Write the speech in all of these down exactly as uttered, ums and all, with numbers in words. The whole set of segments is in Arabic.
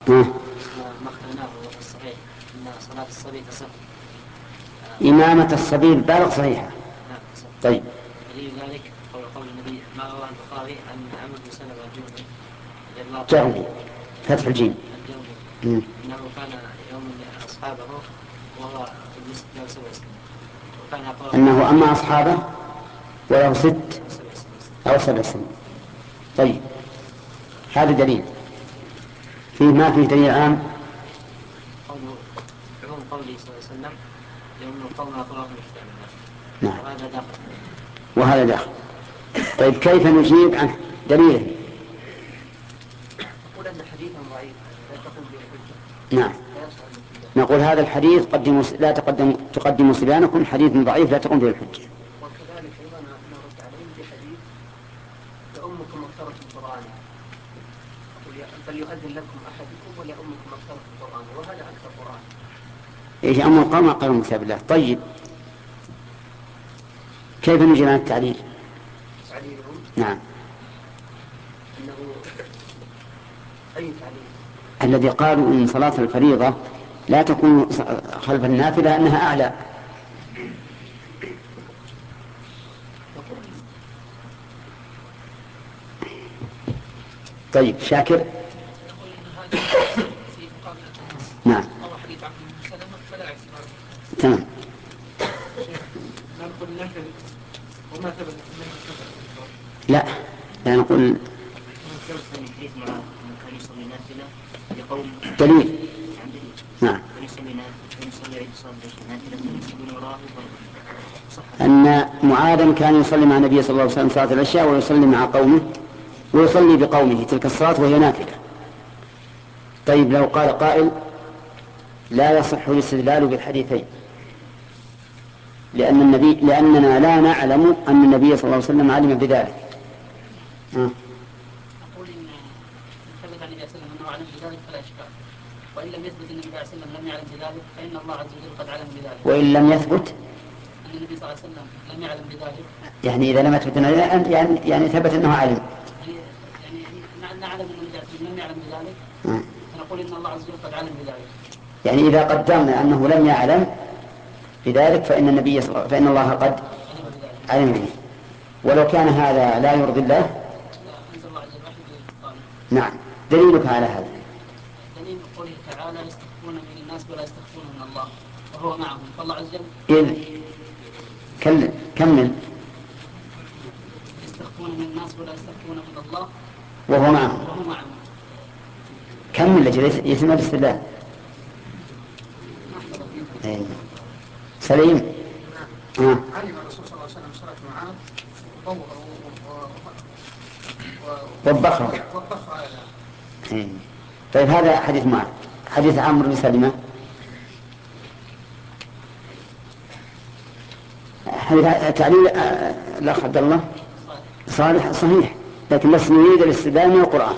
ما اخترناه الصحيح أن صلاة الصبي تصح. إمامة الصبي البالغ صحيحة. طيب. دليل ذلك قول قول النبي ما رواه البخاري أن عمرو بن سلمة الجوهري جوهري فتح الجيم الجوهري إنه كان يوم أصحابه وهو في المسجد له سبع سنين وكان يقول أنه أما أصحابه وله ست أو سبع سنين. طيب هذا دليل. فيه ما فيه دليل عام عموم قوله صلى الله عليه وسلم يوم القوم أقرأهم الكتاب. نعم. وهذا داخل وهذا داخل. طيب كيف نجيب عن دليله؟ نقول أن حديثا ضعيف لا تقوم به الحجة. نعم. نقول هذا الحديث قدموا لا تقدم تقدموا صبيانكم حديث ضعيف لا تقوم به الحجة. وكذلك أيضا نرد عليهم بحديث لأمكم أكثرت القرآن فليؤذن لكم أحدكم ولأمكم أكثرت القرآن وهذا أكثر قرآن. إيش أم القوم أقرأوا من كتاب الله. طيب كيف نجيب عن التعليل؟ تعليلهم نعم. أنه أي تعليل؟ الذي قالوا إن صلاة الفريضة لا تكون خلف النافلة أنها أعلى. طيب شاكر. نعم. تمام. لا لا نقول دليل. نعم. أن معاذ كان يصلي مع النبي صلى الله عليه وسلم صلاة العشاء ويصلي مع قومه ويصلي بقومه تلك الصلاة وهي نافلة. طيب لو قال قائل لا يصح الاستدلال بالحديثين لأن النبي لأننا لا نعلم أن النبي صلى الله عليه وسلم علم بذلك. أه. أقول إن ثبت عن النبي صلى الله عليه وسلم أنه علم بذلك فلا إشكال وإن لم يثبت أن النبي صلى الله عليه وسلم لم يعلم بذلك فإن الله عز وجل قد علم بذلك. وإن لم يثبت أن النبي صلى الله عليه وسلم لم يعلم بذلك يعني إذا لم يثبت يعني يعني ثبت أنه علم يعني يعني نعلم أن النبي صلى الله عليه وسلم لم يعلم بذلك أه. فنقول إن الله عز وجل قد علم بذلك. يعني إذا قدرنا أنه لم يعلم بذلك فإن النبي فإن الله قد علم به ولو كان هذا لا يرضي الله. نعم. دليلك على هذا؟ دليل قوله تعالى يستخفون من الناس ولا يستخفون من الله وهو معهم فالله عز وجل إذ كمل كمل يستخفون من الناس ولا يستخفون من الله وهو معهم وهو معهم. كمل لجل يتم الاستدلال. أيه. سليم. آه. علم الرسول صلى الله عليه وسلم صلاة معاذ وبخها. أيه. طيب هذا حديث معاذ. حديث عمرو بن سلمة حديث تعليل الأخ عبد الله صالح صحيح لكن بس نريد الاستدلال من القرآن.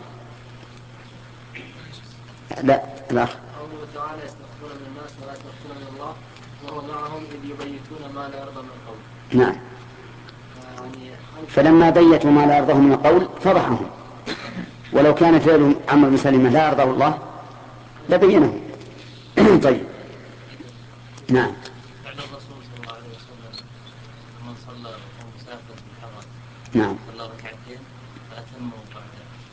لا الأخ نعم. فلما بيتوا ما لا يرضاه من القول فضحهم ولو كان فعل عمرو بن سلمة لا يرضاه الله لبينه. طيب نعم. فعل الرسول صلى الله عليه وسلم من صلى وهو مسافر في الحرم نعم صلى ركعتين فأتموا بعد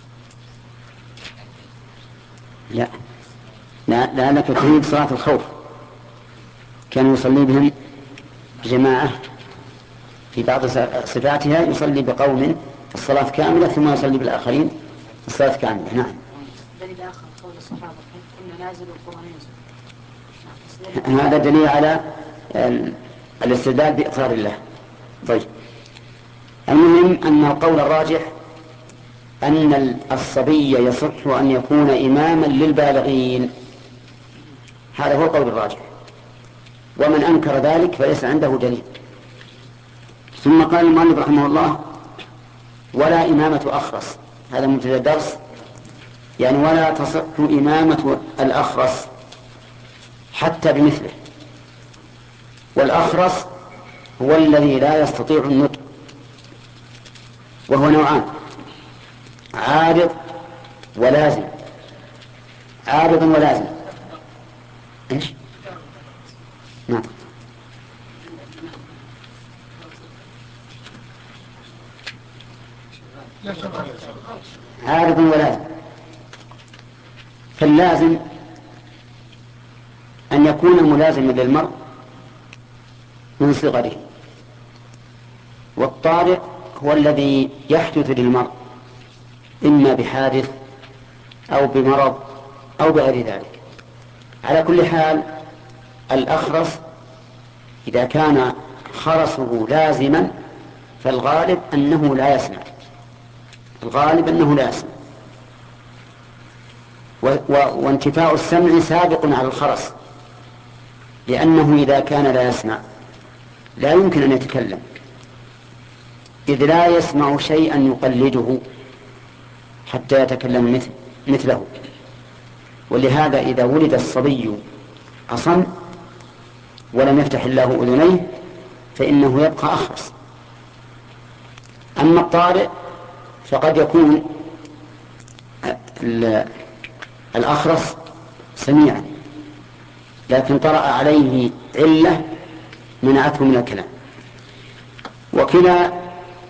لا لا لأنك تريد صلاة الخوف كان يصلي بهم جماعة في بعض صفاتها يصلي بقوم الصلاة كاملة ثم يصلي بالآخرين الصلاة كاملة. نعم. دليل آخر قول الصحابة كنا نازل القرآن ينزل. هذا دليل على الاستدلال بإقرار الله. طيب المهم أن القول الراجح أن الصبي يصح أن يكون إماما للبالغين. هذا هو القول الراجح ومن أنكر ذلك فليس عنده دليل. ثم قال المؤلف رحمه الله ولا إمامة أخرس. هذا مبتدأ الدرس يعني ولا تصح إمامة الأخرس حتى بمثله. والأخرس هو الذي لا يستطيع النطق وهو نوعان عارض ولازم. عارض ولازم. إيش؟ نعم. عارض ولازم. فاللازم أن يكون ملازما للمرء من صغره، والطارئ هو الذي يحدث للمرء إما بحادث أو بمرض أو بغير ذلك. على كل حال الأخرس إذا كان خرسه لازما فالغالب أنه لا يسمع، الغالب أنه لا يسمع، وانتفاء السمع سابق على الخرس، لأنه إذا كان لا يسمع لا يمكن أن يتكلم، إذ لا يسمع شيئا يقلده حتى يتكلم مثل مثله. ولهذا إذا ولد الصبي أصم ولم يفتح الله أذنيه فإنه يبقى أخرس. أما الطارئ فقد يكون الأخرس سميعا لكن طرأ عليه علة منعته من الكلام. وكلا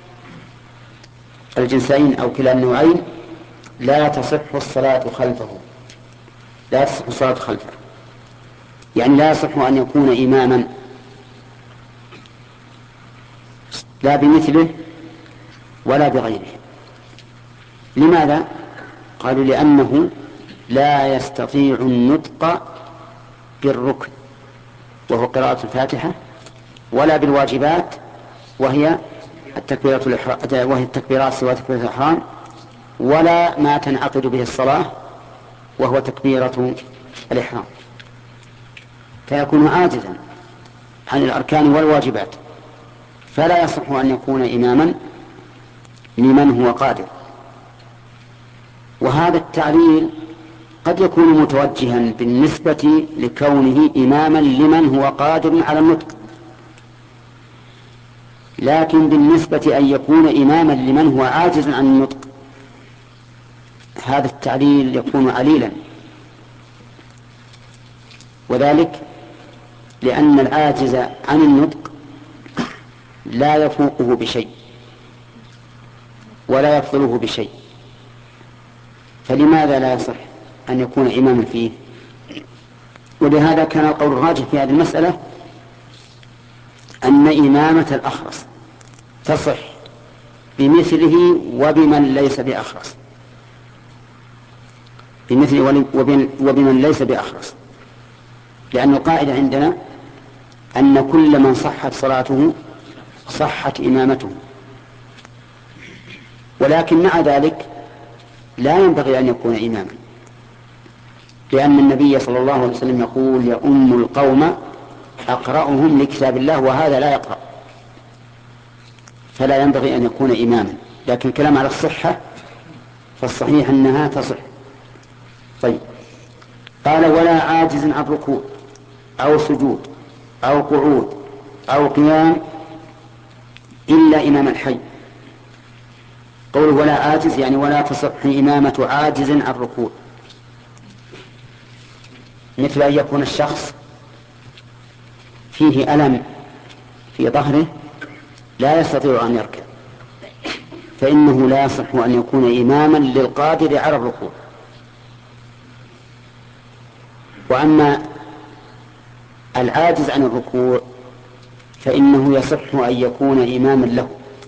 الجنسين أو كلا النوعين لا تصح الصلاة خلفه، لا تصح الصلاة خلفه، يعني لا يصح أن يكون إماما لا بمثله ولا بغيره. لماذا؟ قالوا لأنه لا يستطيع النطق بالركن وهو قراءة الفاتحة، ولا بالواجبات وهي التكبيرات الإحرام وهي التكبيرات سوى تكبيرة الإحرام، ولا ما تنعقد به الصلاة وهو تكبيرة الإحرام، فيكون عاجزا عن الأركان والواجبات، فلا يصح أن يكون إماما لمن هو قادر. وهذا التعليل قد يكون متوجها بالنسبة لكونه إماما لمن هو قادر على النطق، لكن بالنسبة أن يكون إماما لمن هو عاجز عن النطق هذا التعليل يكون عليلا، وذلك لأن العاجز عن النطق لا يفوقه بشيء ولا يفضله بشيء، فلماذا لا يصح أن يكون إماما فيه؟ ولهذا كان القول الراجح في هذه المسألة أن إمامة الأخرس تصح بمثله وبمن ليس بأخرس، بمثله وبمن ليس بأخرس، لأن القاعدة عندنا أن كل من صحت صلاته صحت إمامته، ولكن مع ذلك لا ينبغي أن يكون إماما، لأن النبي صلى الله عليه وسلم يقول يؤم القوم أقرأهم لكتاب الله وهذا لا يقرأ، فلا ينبغي أن يكون إماما. لكن الكلام على الصحة فالصحيح أنها تصح. طيب، قال ولا عاجز عن ركوع أو سجود أو قعود أو قيام إلا إمام الحي. قوله ولا عاجز يعني ولا تصح إمامة عاجز عن ركوع، مثل أن يكون الشخص فيه ألم في ظهره لا يستطيع أن يركع، فإنه لا يصح أن يكون إماما للقادر على الركوع. وأما العاجز عن الركوع فإنه يصح أن يكون إماما له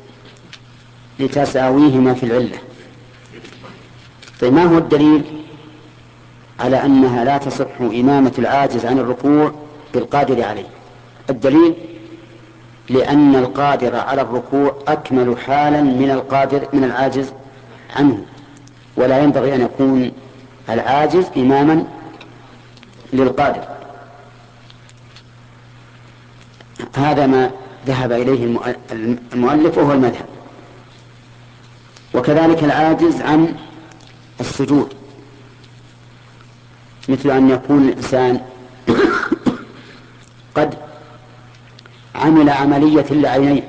لتساويهما في العلة. طيب، ما هو الدليل على أنها لا تصح إمامة العاجز عن الركوع بالقادر عليه؟ الدليل لأن القادر على الركوع أكمل حالا من القادر من العاجز عنه، ولا ينبغي أن يكون العاجز إماما للقادر. هذا ما ذهب إليه المؤلف وهو المذهب. وكذلك العاجز عن السجود، مثل أن يكون الإنسان قد عمل عملية لعينيه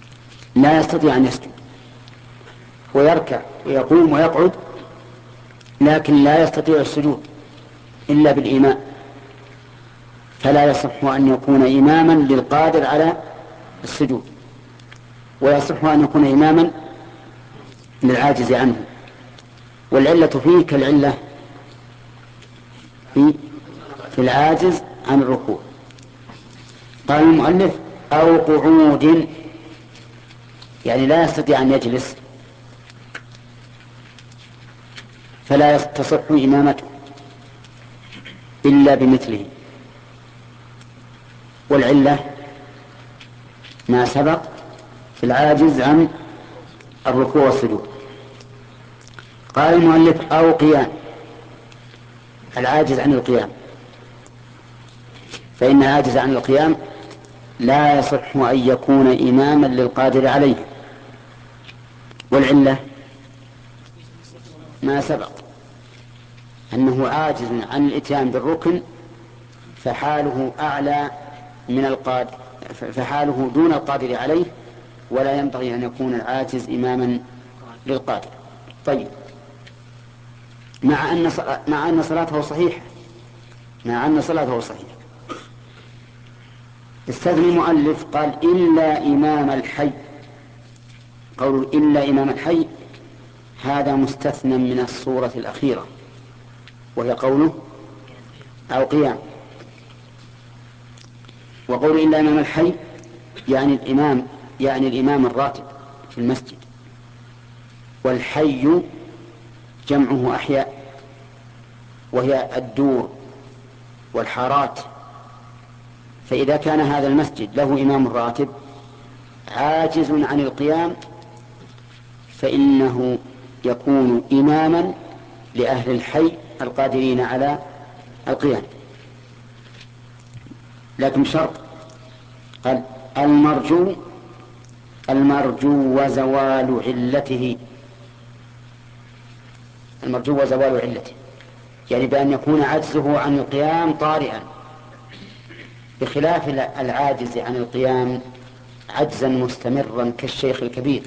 لا يستطيع أن يسجد، ويركع ويقوم ويقعد لكن لا يستطيع السجود إلا بالإيماء، فلا يصح أن يكون إماما للقادر على السجود، ويصح أن يكون إماما للعاجز عنه. والعلة فيه كالعلة في, في العاجز عن الركوع. قال المؤلف أو قعود، يعني لا يستطيع أن يجلس فلا تصح إمامته إلا بمثله. والعلة ما سبق في العاجز عن الركوع والسجود. قال المؤلف أو قيام، العاجز عن القيام، فإن العاجز عن القيام لا يصح أن يكون إماما للقادر عليه. والعلة ما سبق أنه عاجز عن الإتيان بالركن فحاله أعلى من القادر، فحاله دون القادر عليه، ولا ينبغي أن يكون العاجز إماما للقادر. طيب، مع أن مع أن صلاته صحيحة مع أن صلاته صحيحة استثنى المؤلف قال إلا إمام الحي. قول إلا إمام الحي هذا مستثنى من الصورة الأخيرة، وهي قوله أو قيام. وقول إلا إمام الحي يعني الإمام يعني الإمام الراتب في المسجد، والحي جمعه أحياء، وهي الدور والحارات. فإذا كان هذا المسجد له إمام راتب عاجز عن القيام فإنه يكون إماما لأهل الحي القادرين على القيام، لكن شرط. قال المرجو المرجو وزوال علته المرجو وزوال علته يعني بأن يكون عجزه عن القيام طارئا، بخلاف العاجز عن القيام عجزا مستمرا كالشيخ الكبير،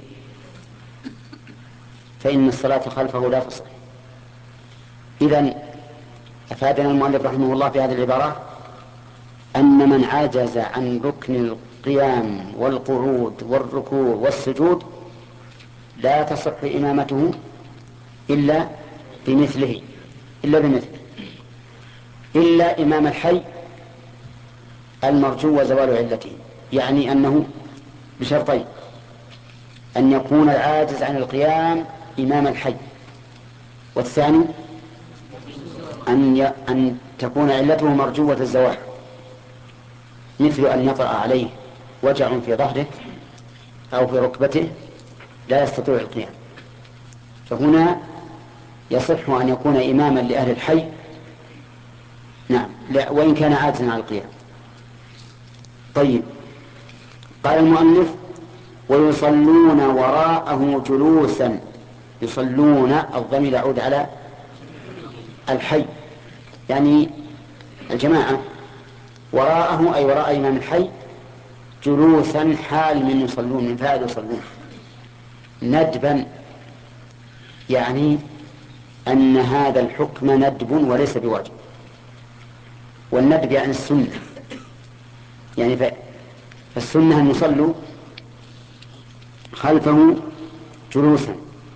فإن الصلاة خلفه لا تصح. إذن أفادنا المؤلف رحمه الله في هذه العبارة أن من عجز عن ركن القيام والقعود والركوع والسجود لا تصح إمامته إلا بمثله إلا بمثله إلا إمام الحي المرجو وزوال علته، يعني أنه بشرطين: أن يكون العاجز عن القيام إمام الحي، والثاني أن ي... أن تكون علته مرجوة الزوال، مثل أن يطرأ عليه وجع في ظهره أو في ركبته لا يستطيع القيام، فهنا يصح أن يكون إماما لأهل الحي، نعم، وإن كان عاجزا عن القيام. طيب، قال المؤلف ويصلون وراءه جلوسا. يصلون الضمير يعود على الحي يعني الجماعة، وراءه أي وراء إمام الحي جلوسا حال من يصلون، من فاعل يصلون، ندبا يعني أن هذا الحكم ندب وليس بواجب. والندب يعني السنة، يعني فالسنة أن يصلوا خلفه جلوسا.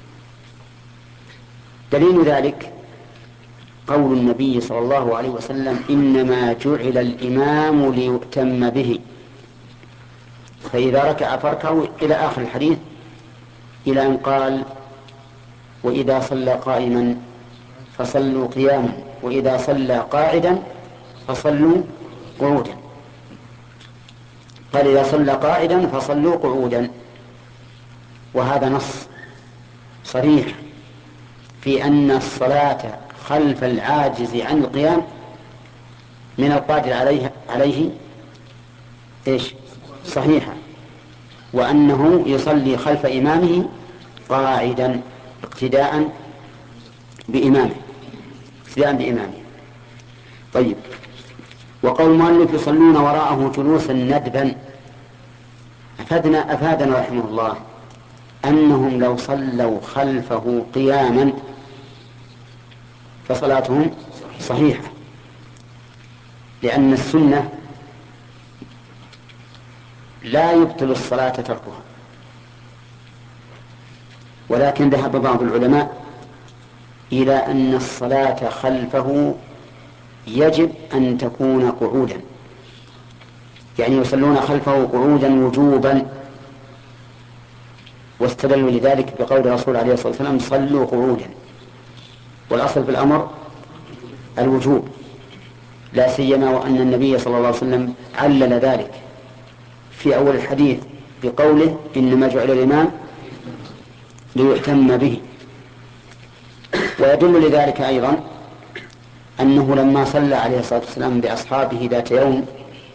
دليل ذلك قول النبي صلى الله عليه وسلم إنما جعل الإمام ليؤتم به، فإذا ركع فاركعوا إلى آخر الحديث، إلى أن قال وإذا صلى قائما فصلوا قياما وإذا صلى قاعدا فصلوا قعودا. قال إذا صلى قاعدا فصلوا قعودا، وهذا نص صريح في أن الصلاة خلف العاجز عن القيام من القادر عليه عليه إيش صحيحة، وأنه يصلي خلف إمامه قاعدا اقتداء بإمامه اقتداء بإمامه. طيب، وقول المؤلف يصلون وراءه جلوسا ندبا، أفادنا أفادنا رحمه الله أنهم لو صلوا خلفه قياما فصلاتهم صحيحة، لأن السنة لا يبطل الصلاة تركها. ولكن ذهب بعض العلماء إلى أن الصلاة خلفه يجب أن تكون قعودا، يعني يصلون خلفه قعودا وجوبا، واستدلوا لذلك بقول الرسول عليه الصلاة والسلام صلوا قعودا، والأصل في الأمر الوجوب، لا سيما وأن النبي صلى الله عليه وسلم علل ذلك في أول الحديث بقوله إنما جعل الإمام ليؤتم به. ويدل لذلك أيضا أنه لما صلى عليه الصلاة والسلام بأصحابه ذات يوم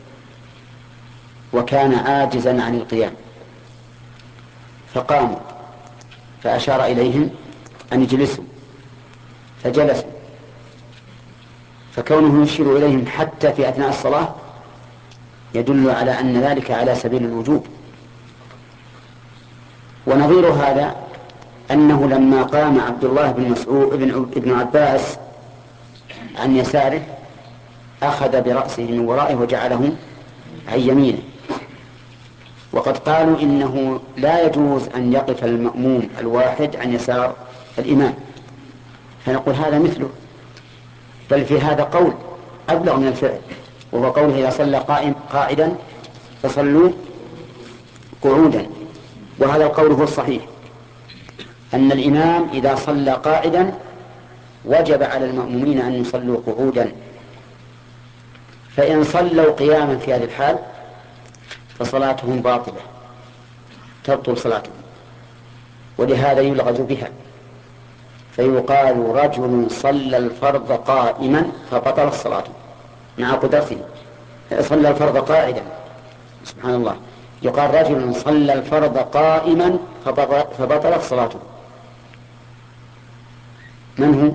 وكان عاجزا عن القيام فقاموا فأشار إليهم أن يجلسوا فجلسوا، فكونه يشير إليهم حتى في أثناء الصلاة يدل على أن ذلك على سبيل الوجوب. ونظير هذا أنه لما قام عبد الله بن مسعود ابن عباس عن يساره أخذ برأسه من ورائه وجعله عن يمينه، وقد قالوا إنه لا يجوز أن يقف المأموم الواحد عن يسار الإمام، فنقول هذا مثله، بل في هذا قول أبلغ من الفعل، وهو قوله إذا صلى قائم قاعدا فصلوا قعودا. وهذا القول هو الصحيح، أن الإمام إذا صلى قاعدا وجب على المأمومين أن يصلوا قعودا، فإن صلوا قياما في هذه الحال فصلاتهم باطلة تبطل صلاتهم، ولهذا يلغز بها، فيقال رجل صلى الفرض قائما فبطل الصلاة مع قدرته، صلى الفرض قاعدا، سبحان الله، يقال رجل صلى الفرض قائما فبطلت صلاته. من هو؟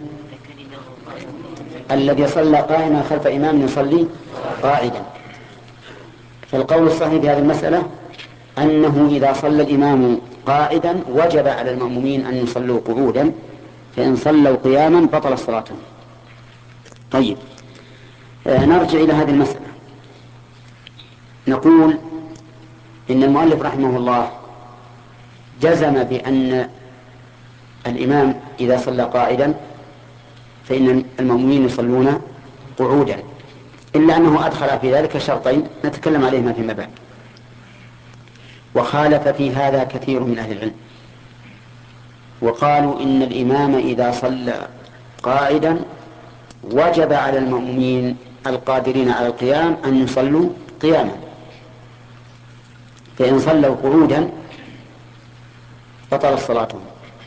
الذي صلى قائما خلف إمام يصلي قاعدا. فالقول الصحيح في هذه المسألة أنه إذا صلى الإمام قاعدا وجب على المأمومين أن يصلوا قعودا، فإن صلوا قياما بطل صلاتهم. طيب، آه نرجع إلى هذه المسألة. نقول إن المؤلف رحمه الله جزم بأن الإمام إذا صلى قاعدا فإن المأمومين يصلون قعودا، إلا أنه أدخل في ذلك شرطين نتكلم عليهما فيما بعد. وخالف في هذا كثير من أهل العلم، وقالوا إن الإمام إذا صلى قاعدا وجب على المأمومين القادرين على القيام أن يصلوا قياما، فإن صلوا قعودا بطل صلاتهم،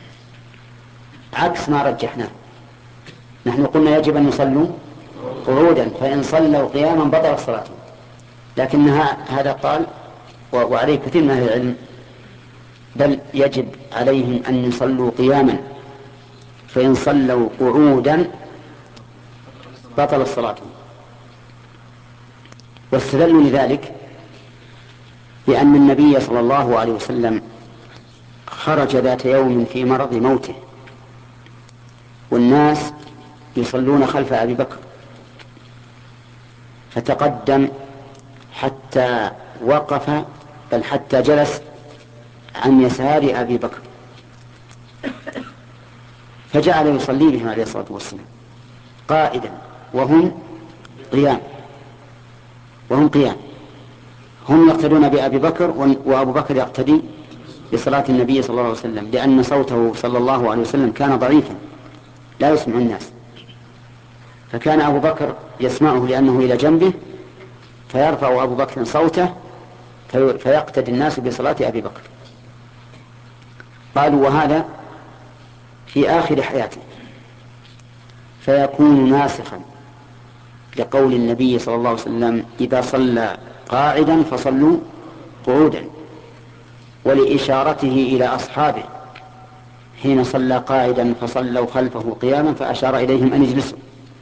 عكس ما رجحناه. نحن قلنا يجب أن يصلوا قعودا، فإن صلوا قياما بطل صلاتهم، لكن هذا قال وعليه كثير من أهل العلم بل يجب عليهم أن يصلوا قياما، فإن صلوا قعودا بطل صلاتهم. واستدلوا لذلك بأن النبي صلى الله عليه وسلم خرج ذات يوم في مرض موته والناس يصلون خلف أبي بكر، فتقدم حتى وقف بل حتى جلس عن يسار أبي بكر، فجعل يصلي بهم عليه الصلاة والسلام قائدا وهم قيام وهم قيام هم يقتدون بأبي بكر، وأبو بكر يقتدي بصلاة النبي صلى الله عليه وسلم، لأن صوته صلى الله عليه وسلم كان ضعيفا لا يسمع الناس، فكان أبو بكر يسمعه لأنه إلى جنبه، فيرفع أبو بكر صوته فيقتدي الناس بصلاة أبي بكر. قالوا وهذا في آخر حياته، فيكون ناسخا لقول النبي صلى الله عليه وسلم إذا صلى قاعدا فصلوا قعودا، ولإشارته إلى أصحابه حين صلى قاعدا فصلوا خلفه قياما فأشار إليهم أن يجلسوا،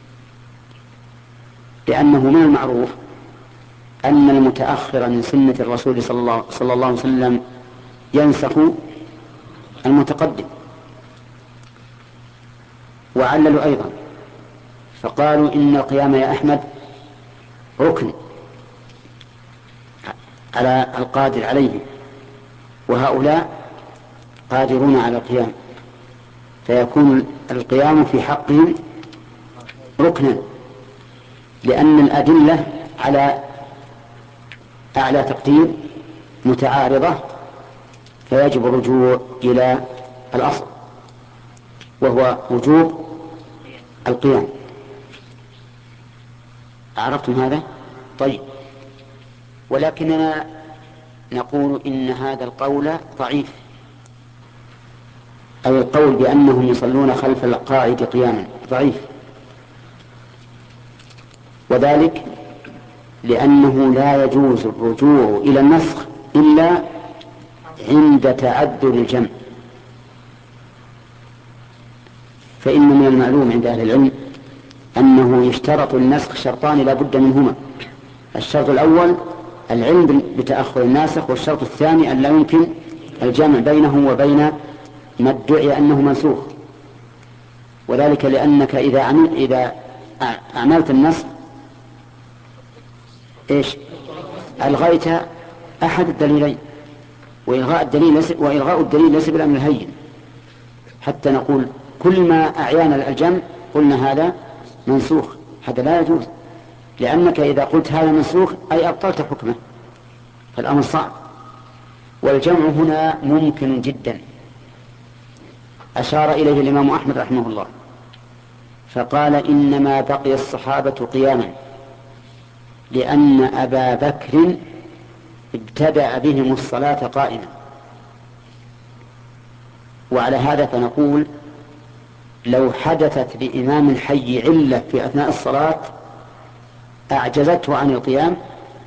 لأنه من المعروف أن المتأخر من سنة الرسول صلى الله, صلى الله عليه وسلم ينسخ المتقدم. وعللوا أيضا فقالوا إن القيام يا أحمد ركن على القادر عليه، وهؤلاء قادرون على القيام، فيكون القيام في حقهم ركنا، لأن الأدلة على أعلى تقدير متعارضة، فيجب الرجوع إلى الأصل وهو وجوب القيام. عرفتم هذا؟ طيب، ولكننا نقول إن هذا القول ضعيف، أو القول بأنهم يصلون خلف القاعد قياما ضعيف، وذلك لأنه لا يجوز الرجوع إلى النسخ إلا عند تعذر الجمع. فإن من المعلوم عند أهل العلم أنه يشترط النسخ شرطان لا بد منهما: الشرط الأول العلم بتأخر الناسخ، والشرط الثاني أن لا يمكن الجمع بينه وبين ما ادعي أنه منسوخ. وذلك لأنك إذا عمل إذا أعملت النسخ إيش ألغيت أحد الدليلين، وإلغاء الدليل ليس وإلغاء الدليل ليس بالأمر الهين، حتى نقول كل ما أعيان الجمع قلنا هذا منسوخ. هذا لا يجوز، لأنك إذا قلت هذا منسوخ أي أبطلت حكمه، فالأمر صعب. والجمع هنا ممكن جدا، أشار إليه الإمام أحمد رحمه الله فقال: إنما بقي الصحابة قياما لأن أبا بكر ابتدأ بهم الصلاة قائما. وعلى هذا فنقول لو حدثت لإمام الحي علة في أثناء الصلاة أعجزته عن القيام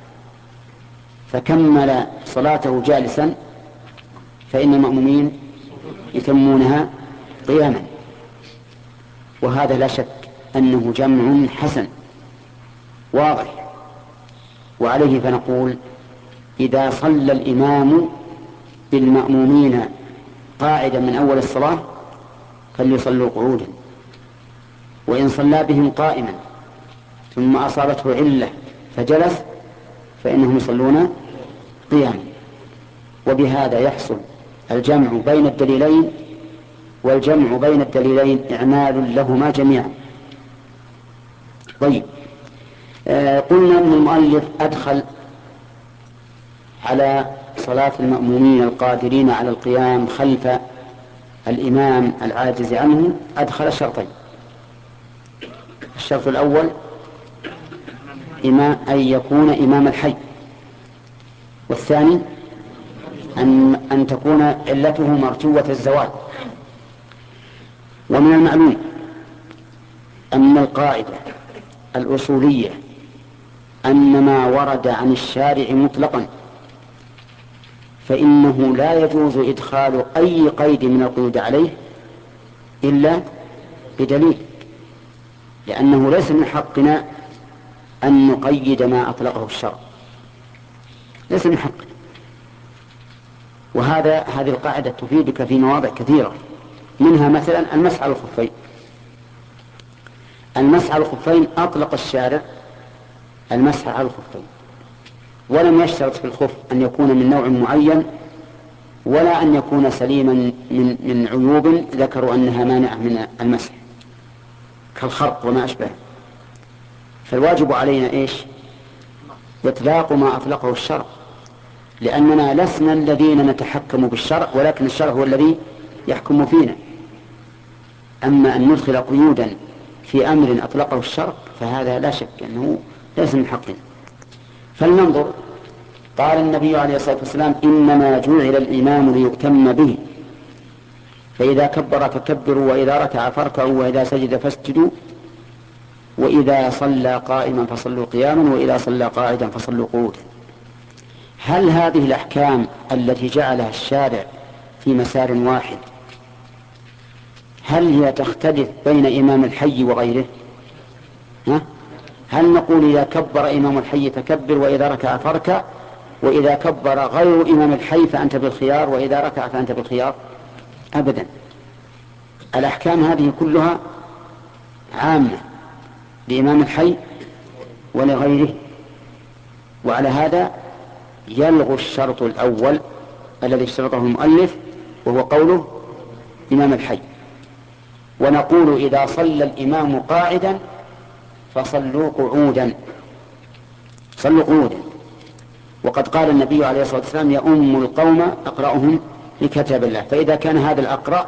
فكمل صلاته جالسا، فإن المأمومين يتمونها قياما، وهذا لا شك أنه جمع حسن واضح. وعليه فنقول إذا صلى الإمام بالمأمومين قاعدا من أول الصلاة فليصلوا قعودا، وإن صلى بهم قائما ثم أصابته علة فجلس فإنهم يصلون قياما. وبهذا يحصل الجمع بين الدليلين، والجمع بين الدليلين إعمال لهما جميعا. طيب، آه قلنا أن المؤلف أدخل على صلاة المأمومين القادرين على القيام خلف الإمام العاجز عنه أدخل شرطين: الشرط الأول إمام أن يكون إمام الحي، والثاني أن, أن تكون علته مرجوة الزوال. ومن المعلوم أن القاعدة الأصولية أن ما ورد عن الشارع مطلقا فإنه لا يجوز إدخال أي قيد من القيود عليه إلا بدليل، لأنه ليس من حقنا أن نقيد ما أطلقه الشرع، ليس من حقنا. وهذا هذه القاعدة تفيدك في مواضع كثيرة، منها مثلا المسح على الخفين. المسح على الخفين أطلق الشارع المسح على الخفين، ولم يشترط في الخف أن يكون من نوع معين ولا أن يكون سليما من, من عيوب ذكروا أنها مانعة من المسح كالخرق وما أشبه. فالواجب علينا إيش؟ إطلاق ما أطلقه الشرع، لأننا لسنا الذين نتحكم بالشرع، ولكن الشرع هو الذي يحكم فينا. أما أن ندخل قيودا في أمر أطلقه الشرع فهذا لا شك أنه ليس من حقنا. فلننظر. قال النبي عليه الصلاة والسلام: إنما جعل الإمام ليؤتم به، فإذا كبر فكبروا، وإذا ركع فاركعوا، وإذا سجد فاسجدوا، وإذا صلى قائما فصلوا قياما، وإذا صلى قاعدا فصلوا قعودا. هل هذه الأحكام التي جعلها الشارع في مسار واحد هل هي تختلف بين إمام الحي وغيره؟ ها؟ هل نقول إذا كبر إمام الحي فكبر، وإذا ركع فاركع، وإذا كبر غير إمام الحي فأنت بالخيار، وإذا ركع فأنت بالخيار؟ أبدا. الأحكام هذه كلها عامة لإمام الحي ولغيره. وعلى هذا يلغو الشرط الأول الذي اشترطه المؤلف وهو قوله إمام الحي. ونقول إذا صلى الإمام قاعدا فصلوا قعودا، صلوا قعودا. وقد قال النبي عليه الصلاة والسلام يؤم القوم أقرأهم لكتاب الله. فإذا كان هذا الأقرأ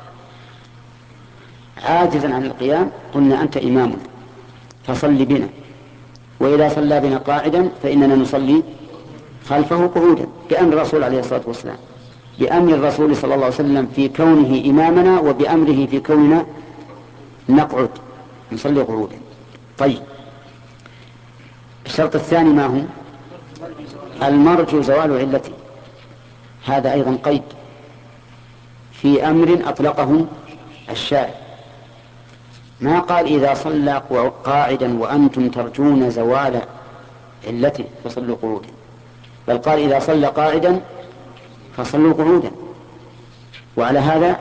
عاجزا عن القيام قلنا أنت إمام فصل بنا، وإذا صلى بنا قاعدا فإننا نصلي خلفه قعودا بأمر الرسول عليه الصلاة والسلام، بأمر الرسول صلى الله عليه وسلم في كونه إمامنا وبأمره في كوننا نقعد نصلي قعودا. طيب الشرط الثاني ما هو؟ المرجو زوال علته. هذا أيضا قيد في أمر أطلقه الشارع، ما قال إذا صلى قاعدا وأنتم ترجون زوال علته فصلوا قعودا، بل قال إذا صلى قاعدا فصلوا قعودا. وعلى هذا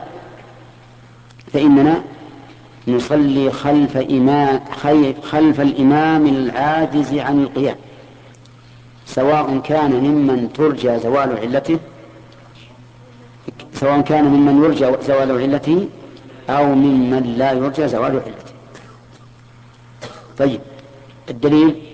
فإننا نصلي خلف, إمام خلف الإمام العاجز عن القيام، سواء كان ممن ترجى زوال علته سواء كان ممن يرجى زوال علته أو ممن لا يرجى زوال علته. طيب الدليل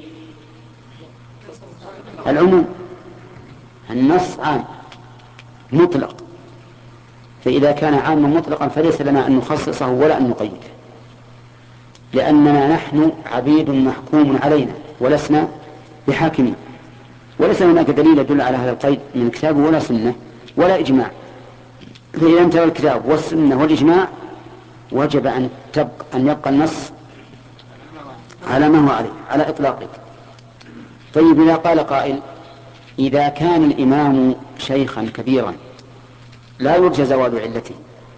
العموم، النص عام مطلق، فإذا كان عاما مطلقا فليس لنا أن نخصصه ولا أن نقيده، لأننا نحن عبيد محكوم علينا ولسنا بحاكمين، وليس هناك دليل يدل على هذا القيد من كتاب ولا سنة ولا إجماع. فإذا انتهى الكتاب والسنة والإجماع وجب أن تبقى, أن يبقى النص على ما هو عليه على إطلاقه. طيب إذا قال قائل إذا كان الإمام شيخا كبيرا لا يرجى زوال علته،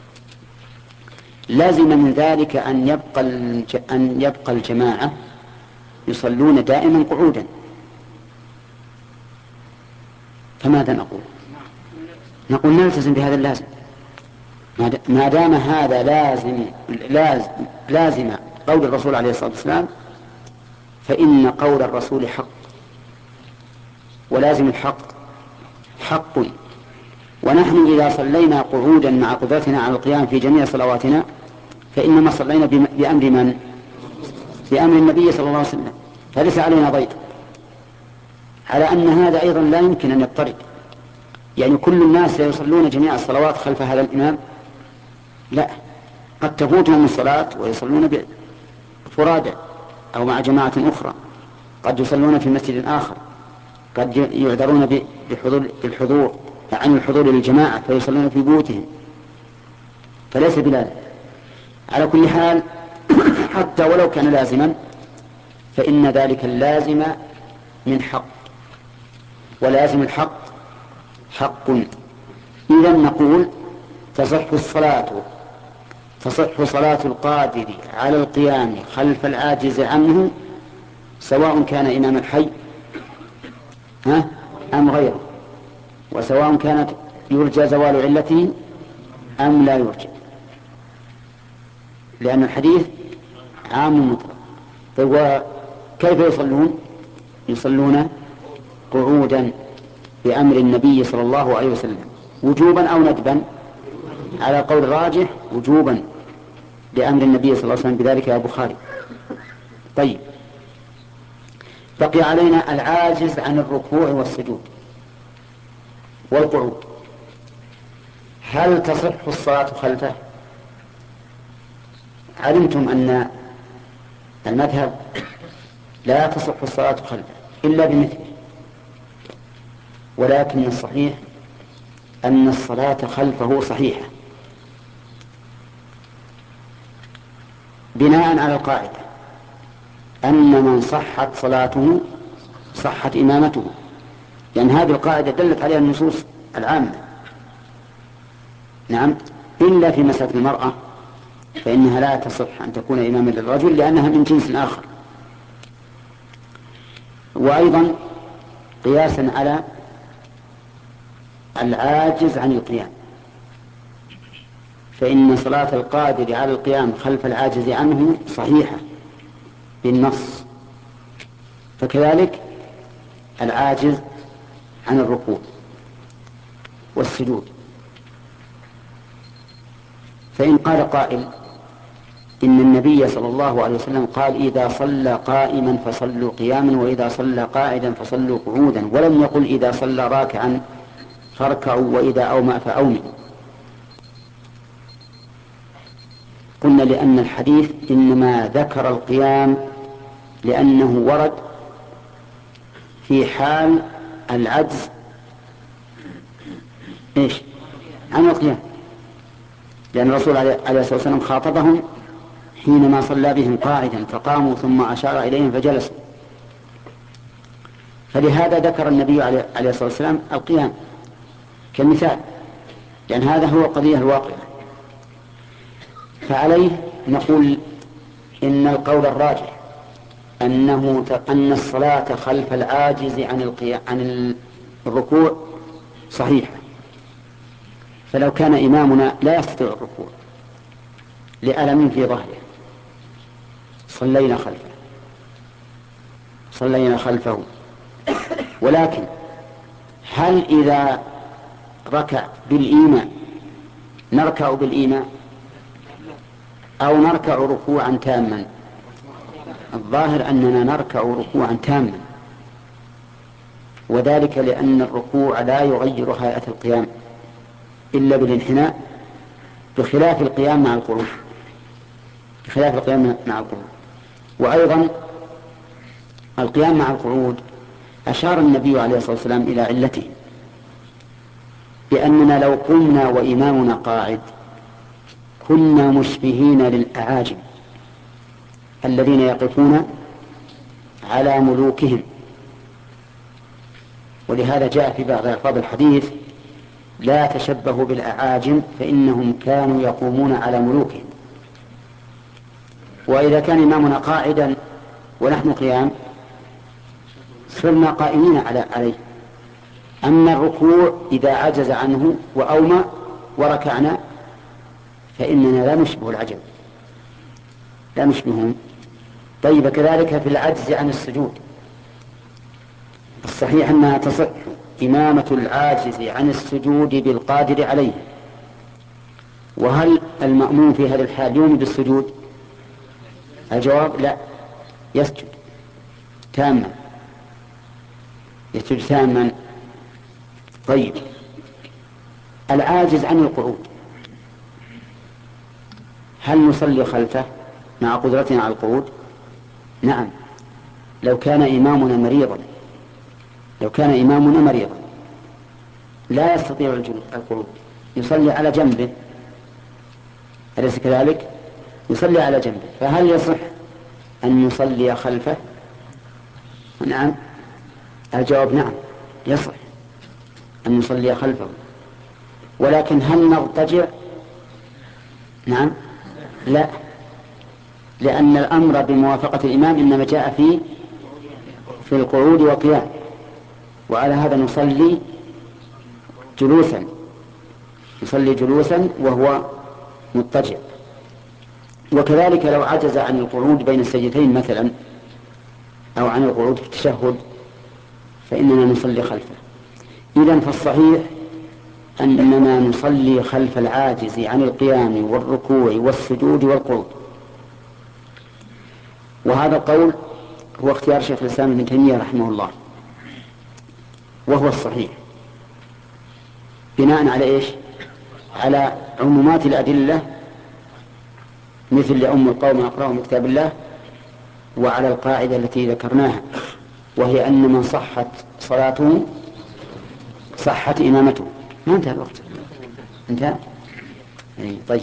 لازم من ذلك أن يبقى, أن يبقى الجماعة يصلون دائما قعودا، فماذا نقول؟ نقول نلتزم بهذا اللازم، ما دام هذا لازم, لازم, لازم قول الرسول عليه الصلاة والسلام فإن قول الرسول حق، ولازم الحق حق. ونحن إذا صلينا قعودا مع قدرتنا على القيام في جميع صلواتنا فإنما صلينا بأمر من؟ بأمر النبي صلى الله عليه وسلم، فليس علينا ضيق على أن هذا أيضا لا يمكن أن يضطرد. يعني كل الناس لا يصلون جميع الصلوات خلف هذا الإمام، لا، قد تفوتهم الصلاة ويصلون بفرادى أو مع جماعة أخرى، قد يصلون في مسجد آخر، قد يعذرون بحضور الحضور عن الحضور للجماعة فيصلون في بيوتهم، فليس بلازم. على كل حال حتى ولو كان لازما فإن ذلك اللازم من حق، ولازم الحق حق. إذا نقول تصح الصلاة تصح صلاة القادر على القيام خلف العاجز عنه سواء كان إمام الحي ها أم غيره، وسواء كانت يرجى زوال علته أم لا يرجى، لأن الحديث عام مطلق. طيب كيف يصلون؟ يصلون قعودا بأمر النبي صلى الله عليه وسلم وجوبا أو ندبا، على قول راجح وجوبا لأمر النبي صلى الله عليه وسلم بذلك يا بخاري. طيب بقي علينا العاجز عن الركوع والسجود والقعود، هل تصح الصلاة خلفه؟ علمتم أن المذهب لا تصح الصلاة خلفه إلا بمثله، ولكن الصحيح أن الصلاة خلفه صحيحة بناء على القاعدة أن من صحت صلاته صحت إمامته، لأن هذه القاعدة دلت عليها النصوص العامة. نعم، إلا في مسألة المرأة فإنها لا تصح أن تكون إماما للرجل لأنها من جنس آخر. وأيضا قياسا على العاجز عن القيام، فإن صلاة القادر على القيام خلف العاجز عنه صحيحة بالنص، فكذلك العاجز عن الركوع والسجود. فإن قال قائل إن النبي صلى الله عليه وسلم قال إذا صلى قائما فصلوا قياما وإذا صلى قاعدا فصلوا قعودا، ولم يقل إذا صلى راكعا فاركعوا وإذا أومأ فأومئوا، قلنا لأن الحديث إنما ذكر القيام لأنه ورد في حال العجز إيش عن القيام، لأن الرسول عليه الصلاة والسلام خاطبهم حينما صلى بهم قاعدا فقاموا ثم أشار إليهم فجلسوا، فلهذا ذكر النبي عليه الصلاة والسلام القيام كمثال، لأن هذا هو القضية الواقعة. فعليه نقول إن القول الراجح أنه أن الصلاة خلف العاجز عن القيام عن الركوع صحيحة، فلو كان إمامنا لا يستطيع الركوع لألم في ظهره صلينا خلفه صلينا خلفه ولكن هل إذا ركع بالإيمان نركع بالإيمان أو نركع ركوعا تاما؟ الظاهر أننا نركع ركوعا تاما، وذلك لأن الركوع لا يغير هيئة القيام إلا بالانحناء، بخلاف القيام مع القعود بخلاف القيام مع القعود وأيضا القيام مع القعود أشار النبي عليه الصلاة والسلام إلى علته، بأننا لو قمنا وإمامنا قاعد كنا مشبهين للأعاجم الذين يقفون على ملوكهم، ولهذا جاء في بعض ألفاظ الحديث لا تشبهوا بالأعاجم فإنهم كانوا يقومون على ملوكهم. وإذا كان إمامنا قاعدا ونحن قيام صرنا قائمين على عليه. أما الركوع إذا عجز عنه وأومى وركعنا فإننا لا نشبه العجم لا نشبههم. طيب كذلك في العجز عن السجود الصحيح أنها تصح إمامة العاجز عن السجود بالقادر عليه. وهل المأموم في هذا الحال يوم بالسجود؟ الجواب لا، يسجد تاما يسجد تاما. طيب العاجز عن القعود هل نصلي خلفه مع قدرتنا على القعود؟ نعم، لو كان إمامنا مريضا لو كان إمامنا مريضا لا يستطيع القعود يصلي على جنبه، أليس كذلك؟ يصلي على جنبه، فهل يصح أن يصلي خلفه؟ نعم، الجواب نعم يصح أن يصلي خلفه، ولكن هل نضطجع؟ نعم لا، لأن الأمر بموافقة الإمام إنما جاء في في القعود والقيام، وعلى هذا نصلي جلوسا نصلي جلوسا وهو مضطجع. وكذلك لو عجز عن القعود بين السجدتين مثلا أو عن القعود في التشهد فإننا نصلي خلفه. إذن فالصحيح أننا نصلي خلف العاجز عن القيام والركوع والسجود والقعود. وهذا القول هو اختيار شيخ الإسلام ابن تيمية رحمه الله، وهو الصحيح بناء على إيش؟ على عمومات الأدلة مثل لأم القوم أقرأهم من كتاب الله، وعلى القاعدة التي ذكرناها وهي أن من صحت صلاته صحت إمامته. ما انتهى الوقت؟ انتهى؟ طيب.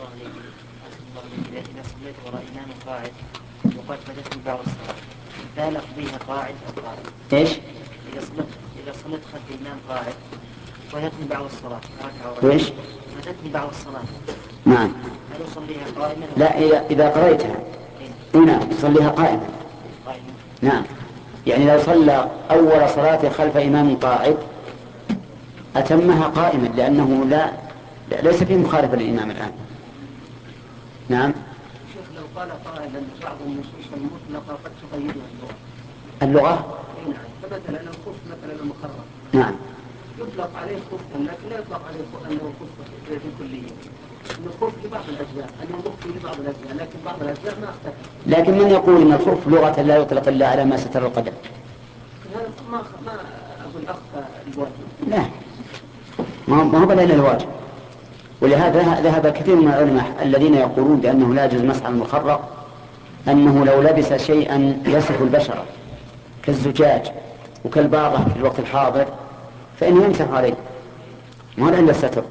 إذا صليت وراء إمام قاعد وقد فاتتني بعض الصلاة فهل أقضيها قاعد أو قاعد؟ إيش؟ إذا صليت إذا صليت خلف إمام قاعد فاتتني بعض الصلاة وإيش؟ فاتتني بعض الصلاة نعم. هل أصليها قائما؟ لا، إذا إذا قريتها هنا تصليها قائما. قائما. نعم، يعني لو صلى أول صلاة خلف إمام قاعد أتمها قائما لأنه لا ليس فيه مخالفة للإمام الآن. نعم. شيخ لو قال قائل أن بعض النصوص المطلقة قد تقيدها اللغة. اللغة؟ نعم. فمثلا الخف مثلا المخرج. نعم. يطلق عليه خف لكن لا يطلق عليه أنه خف بالكلية. الخف لبعض الأجزاء، أنه مخفي لبعض الأجزاء، لكن بعض الأجزاء ما اختفى. لكن من يقول أن الخف لغة لا يطلق إلا على ما ستر القدم؟ هذا ما ما أقول أخفى الواجب. لا، ما هو بل إلا الواجب. ولهذا ذهب كثير من العلماء الذين يقولون بأنه لا يجوز مسح المخرق أنه لو لبس شيئا يصف البشرة كالزجاج وكالباغة في الوقت الحاضر فإنه يمسح عليه، ما هو إلا الستر.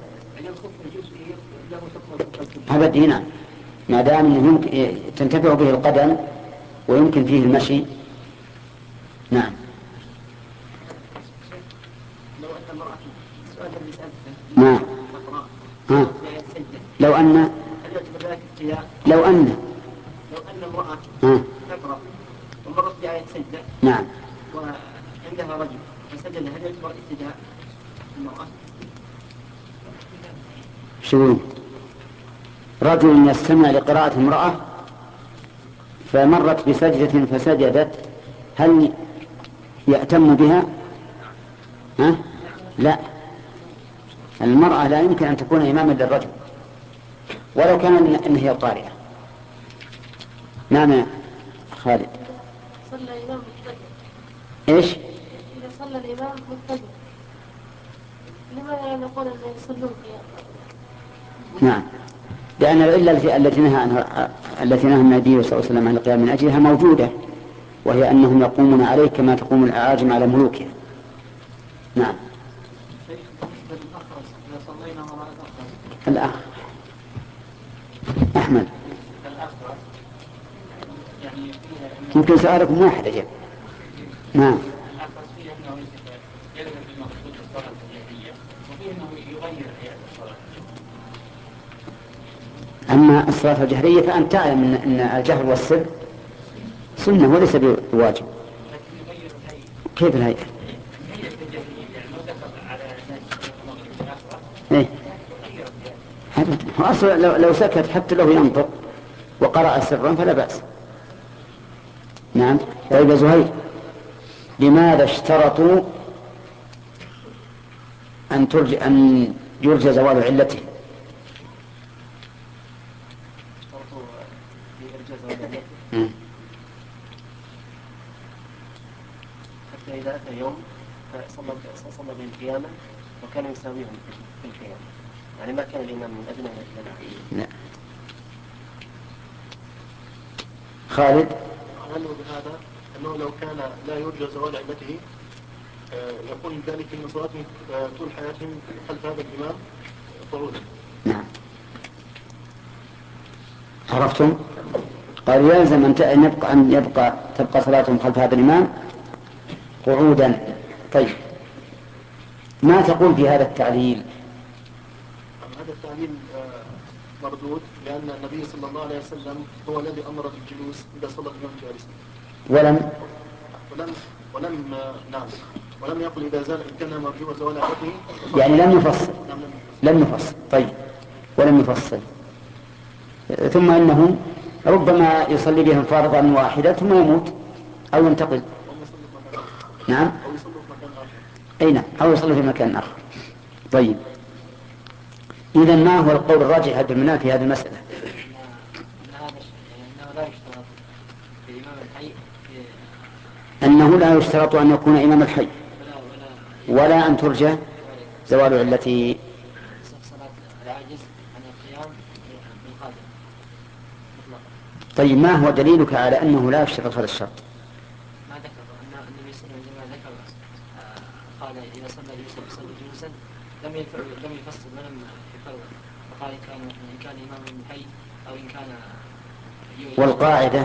هذا دينا ما دام أنه يمكن تنتفع به القدم ويمكن فيه المشي. نعم. نعم. ها. لو أن لو أن لو أن امرأة تقرأ ومرت بآية سجدة. نعم. وعندها رجل فسجد، هل يعتبر ابتداء المرأة؟ شو رجل يستمع لقراءة امرأة فمرت بسجدة فسجدت، هل يأتم بها؟ ها؟ لا، المرأة لا يمكن أن تكون إماما للرجل ولو كان إن هي طارئة. نعم يا خالد. صلى الإمام متجه. إيش؟ إذا صلى الإمام متجه لماذا نقول أنه يصلون قيام؟ نعم، لأن العلة التي نهى عنها التي نهى النبي صلى الله عليه وسلم عن القيام من أجلها موجودة، وهي أنهم يقومون عليه كما تقوم الأعاجم على ملوكها. نعم. الأخ أحمد، يمكن سؤالكم واحد أجل. نعم. أما الصلاة الجهرية فأنت تعلم أن الجهر والسر سنة وليس بواجب. كيف الهيئة؟ إيه؟ أصلا لو, لو سكت حتى لو ينطق وقرأ سرا فلا بأس. نعم. طيب زهير، لماذا اشترطوا أن ترجى أن يرجى زوال علته؟ اشترطوا يرجى زوال علته حتى إذا أتى يوم فصلى صلى بهم قياما وكان يساويهم في القيام، يعني ما كان الإمام من أدنى إلى. لا. خالد. أعلم بهذا أنه لو كان لا يرجى زوال علته يكون ذلك من صلاتهم طول حياتهم خلف هذا الإمام طرودا. نعم. عرفتم؟ قال يلزم أن يبقى أن يبقى تبقى صلاتهم خلف هذا الإمام قعودا. طيب ما تقول في هذا التعليل؟ هذا التعليل مردود، لأن النبي صلى الله عليه وسلم هو الذي أمر بالجلوس إذا صلى الإمام جالسا. ولم ولم ولم نعم ولم يقل إذا زال إن كان مرجو زوال عادته. يعني لم يفصل. لم يفصل. طيب ولم يفصل. ثم إنه ربما يصلي بهم فرضا واحدا ثم يموت أو ينتقل. نعم. أو يصلي في مكان آخر. أي نعم، أو يصلي في مكان آخر. طيب إذن ما هو القول الراجح عند المنال في هذه المسألة؟ أنه لا يشترط أن يكون إمام الحي ولا أن ترجى زوال علته. طيب ما هو دليلك على أنه لا يشترط هذا الشرط؟ ما ذكر أن النبي صلى الله عليه وسلم ذكر قال إذا صلى يوسف صلى جلوسا لم لم يفصل ولم يفرق، فقال كان إن كان إمام من الحي أو إن كان. والقاعدة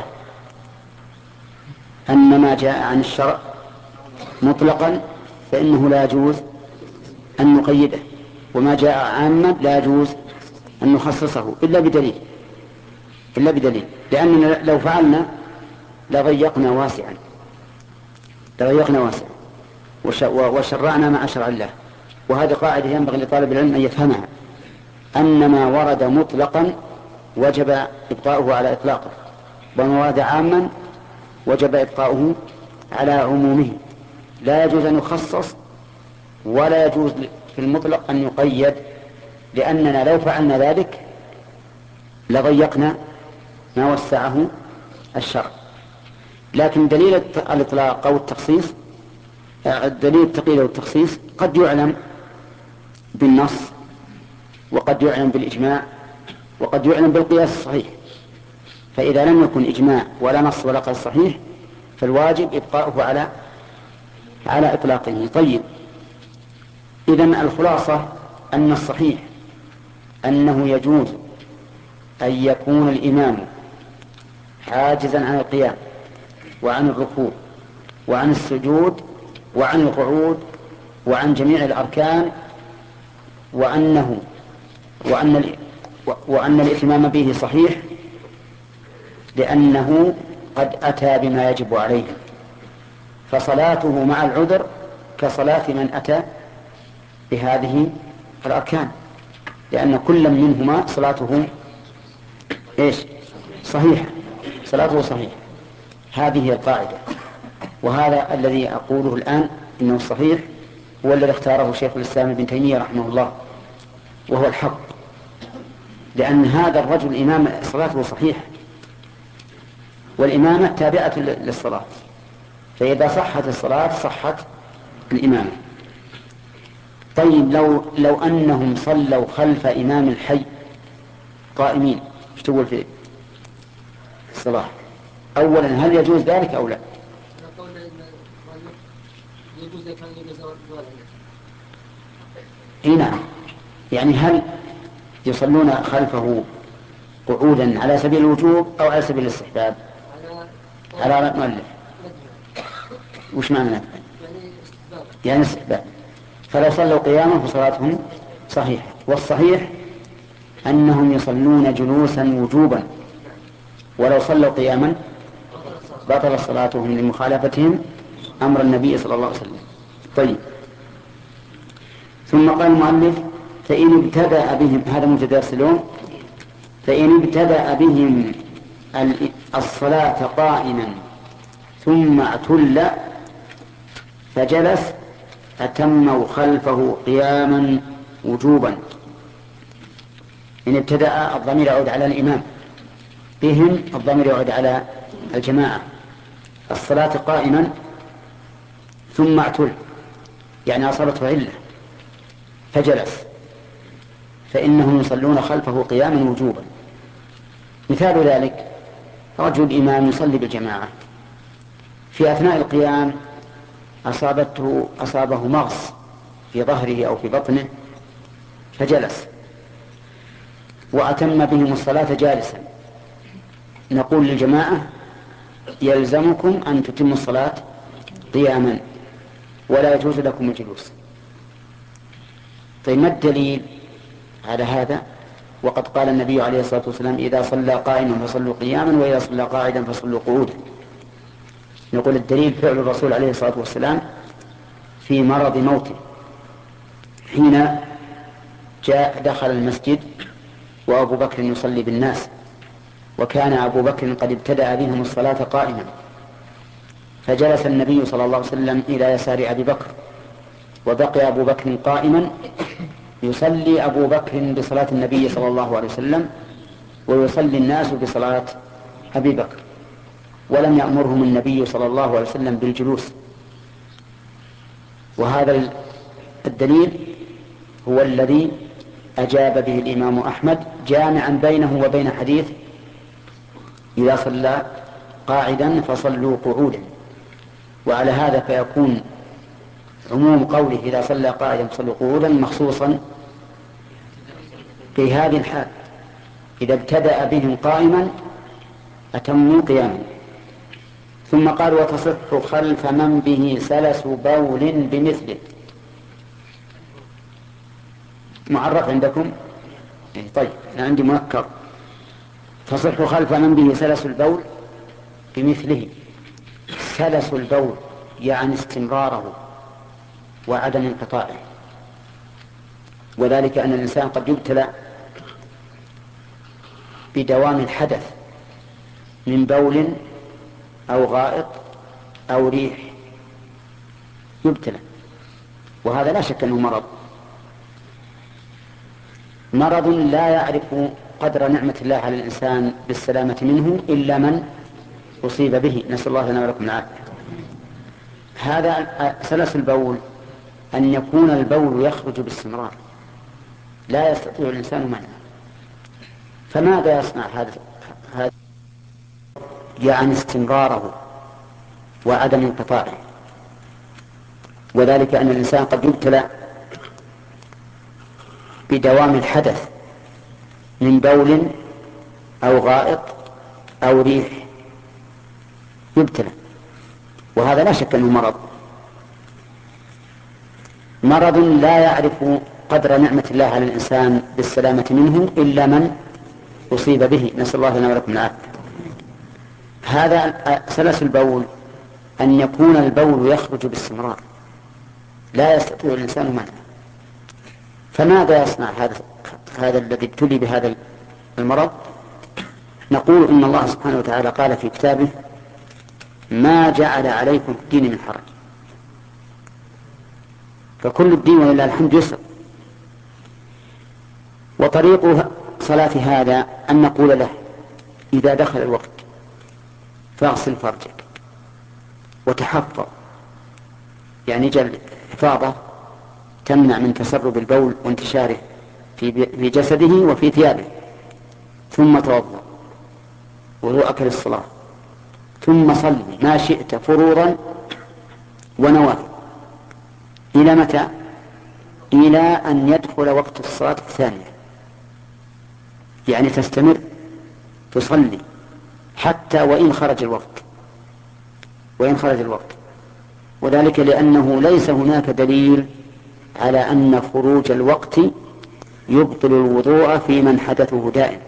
أن ما جاء عن الشرع مطلقا فإنه لا يجوز أن نقيده، وما جاء عاما لا يجوز أن نخصصه إلا بدليل إلا بدليل لأننا لو فعلنا لضيقنا واسعا لضيقنا واسعا وشرعنا مع شرع الله. وهذه قاعدة ينبغي لطالب العلم أن يفهمها، أن ما ورد مطلقا وجب إبقاؤه على إطلاقه وما ورد عاما وجب إبقاؤه على عمومه، لا يجوز أن يخصص ولا يجوز في المطلق أن يقيد، لأننا لو فعلنا ذلك لضيقنا ما وسعه الشرع. لكن دليل الإطلاق أو التخصيص، دليل التقييد أو التخصيص قد يعلم بالنص، وقد يعلم بالإجماع، وقد يعلم بالقياس الصحيح. فإذا لم يكن إجماع ولا نص ولا قياس صحيح فالواجب إبقاؤه على على إطلاقه. طيب، إذن الخلاصة أن الصحيح أنه يجوز أن يكون الإمام حاجزا عن القيام وعن الركوع وعن السجود وعن القعود وعن جميع الأركان، وأنه وأن وأن الإتمام به صحيح لأنه قد أتى بما يجب عليه، فصلاته مع العذر كصلاة من أتى بهذه الأركان، لأن كل منهما صلاته إيش؟ صحيحة، صلاته صحيحة. هذه هي القاعدة، وهذا الذي أقوله الآن إنه الصحيح هو الذي اختاره شيخ الإسلام ابن تيمية رحمه الله، وهو الحق، لأن هذا الرجل إمام صلاته صحيحة، والإمامة تابعة للصلاة، فإذا صحت الصلاة صحت الإمامة. طيب، لو لو أنهم صلوا خلف إمام الحي قائمين، ايش تقول في الصلاة؟ أولا، هل يجوز ذلك أو لا؟ اي نعم، يعني هل يصلون خلفه قعودا على سبيل الوجوب أو على سبيل الاستحباب؟ على المؤلف. وش معنى؟ يعني استحباب. فلو صلوا قياما فصلاتهم صحيحة، والصحيح أنهم يصلون جلوسا وجوبا، ولو صلوا قياما بطل صلاتهم لمخالفتهم أمر النبي صلى الله عليه وسلم. طيب، ثم قال المؤلف: فإن ابتدأ بهم، هذا مبتدأ اليوم، فإن ابتدأ بهم الصلاة قائما ثم اعتل فجلس أتموا خلفه قياما وجوبا. إن ابتدأ الضمير يعود على الإمام، بهم الضمير يعود على الجماعة. الصلاة قائما ثم اعتل، يعني أصابته علة فجلس، فإنهم يصلون خلفه قياما وجوبا. مثال ذلك: رجل إمام يصلي بالجماعة، في أثناء القيام أصابته أصابه مغص في ظهره أو في بطنه فجلس، وأتم بهم الصلاة جالسا. نقول للجماعة: يلزمكم أن تتموا الصلاة قياما ولا يجوز لكم الجلوس. طيب، ما الدليل على هذا؟ وقد قال النبي عليه الصلاة والسلام: إذا صلى قائما فصلوا قياما، وإذا صلى قاعدا فصلوا قعودا. نقول الدليل فعل الرسول عليه الصلاة والسلام في مرض موته، حين جاء دخل المسجد وأبو بكر يصلي بالناس، وكان أبو بكر قد ابتدأ بهم الصلاة قائما، فجلس النبي صلى الله عليه وسلم إلى يسار أبي بكر، وبقي أبو بكر قائما يصلي أبو بكر بصلاة النبي صلى الله عليه وسلم، ويصلي الناس بصلاة أبي بكر، ولم يأمرهم النبي صلى الله عليه وسلم بالجلوس. وهذا الدليل هو الذي أجاب به الإمام أحمد جامعا بينه وبين حديث: إذا صلى قاعدا فصلوا قعودا. وعلى هذا فيكون عموم قوله إذا صلى قاعدا فصلوا قعودا مخصوصا في هذه الحال: إذا ابتدأ بهم قائما أتموا قياما. ثم قال: وتصح خلف من به سلس بول بمثله. معرف عندكم؟ طيب، أنا عندي منكر: تصح خلف من به سلس البول بمثله. سلس البول يعني استمراره وعدم انقطاعه، وذلك أن الإنسان قد يبتلى بدوام الحدث من بول أو غائط أو ريح يبتلى، وهذا لا شك أنه مرض مرض لا يعرف قدر نعمة الله على الإنسان بالسلامة منه إلا من أصيب به، نسأل الله لنا ولكم العافية. هذا سلس البول أن يكون البول يخرج باستمرار لا يستطيع الإنسان منعه، فماذا يصنع هذا هذا يعني استمراره وعدم انقطاعه؟ وذلك أن الإنسان قد يبتلى بدوام الحدث من بول أو غائط أو ريح يبتلى، وهذا لا شك أنه مرض مرض لا يعرف قدر نعمة الله على الإنسان بالسلامة منه إلا من أصيب به، نسأل الله لنا ولكم العافية. هذا سلس البول أن يكون البول يخرج باستمرار لا يستطيع الإنسان منعه، فماذا يصنع هذا هذا الذي ابتلي بهذا المرض؟ نقول إن الله سبحانه وتعالى قال في كتابه: ما جعل عليكم في الدين من حرج. فكل الدين ولله الحمد يسر. وطريق صلاة هذا أن نقول له: إذا دخل الوقت فاغسل فرجك وتحفظ، يعني جل حفاظة تمنع من تسرب البول وانتشاره في جسده وفي ثيابه، ثم توضأ وضوءك للصلاة، ثم صل ما شئت فروضا ونوافل. إلى متى؟ إلى أن يدخل وقت الصلاة الثانية، يعني تستمر تصلي حتى وإن خرج الوقت وإن خرج الوقت وذلك لأنه ليس هناك دليل على أن خروج الوقت يبطل الوضوء في من حدثه دائم،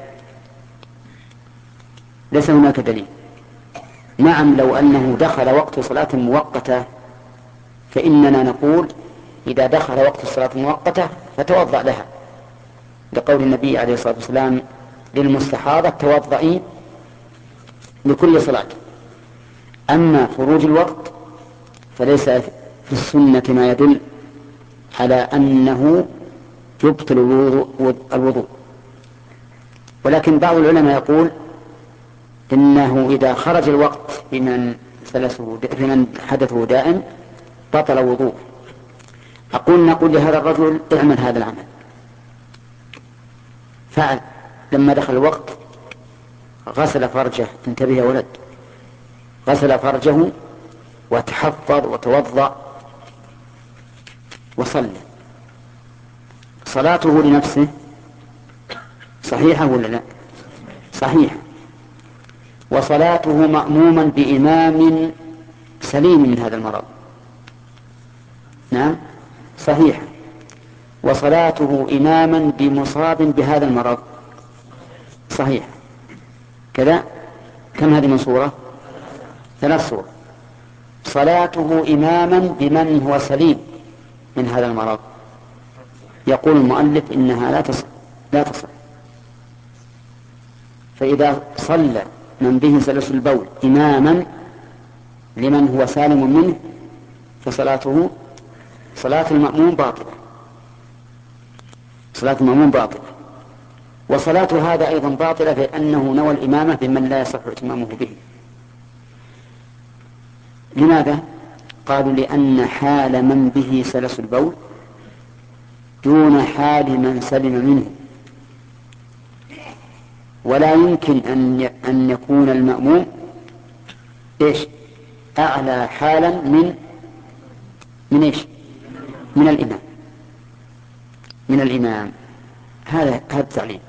ليس هناك دليل. نعم، لو أنه دخل وقت صلاة مؤقتة فإننا نقول: إذا دخل وقت الصلاة المؤقتة فتوضأ لها، لقول النبي عليه الصلاة والسلام للمستحاضة: توضئي لكل صلاة. أما خروج الوقت فليس في السنة ما يدل على أنه يبطل الوضوء، ولكن بعض العلماء يقول إنه إذا خرج الوقت بمن بمن حدثه دائم بطل وضوء. أقول نقول لهذا الرجل: اعمل هذا العمل. فعل. لما دخل الوقت غسل فرجه، انتبه يا ولد، غسل فرجه وتحفظ وتوضأ وصلى. صلاته لنفسه صحيحة ولا لا؟ صحيحة. وصلاته مأموما بإمام سليم من هذا المرض، نعم صحيحة. وصلاته إماما بمصاب بهذا المرض صحيح. كذا كم هذه من صورة؟ ثلاث صور. صلاته إماما بمن هو سليم من هذا المرض، يقول المؤلف إنها لا تصح لا تصح. فإذا صلى من به سلس البول إماما لمن هو سالم منه فصلاته صلاة المأموم باطلة، صلاة المأموم باطلة. وصلاة هذا أيضا باطلة لأنه نوى الإمامة بمن لا يصح اتمامه به. لماذا؟ قالوا: لأن حال من به سلس البول دون حال من سلم منه، ولا يمكن أن أن يكون المأموم إيش؟ أعلى حالا من من إيش؟ من الإمام من الإمام هذا هذا التعليم.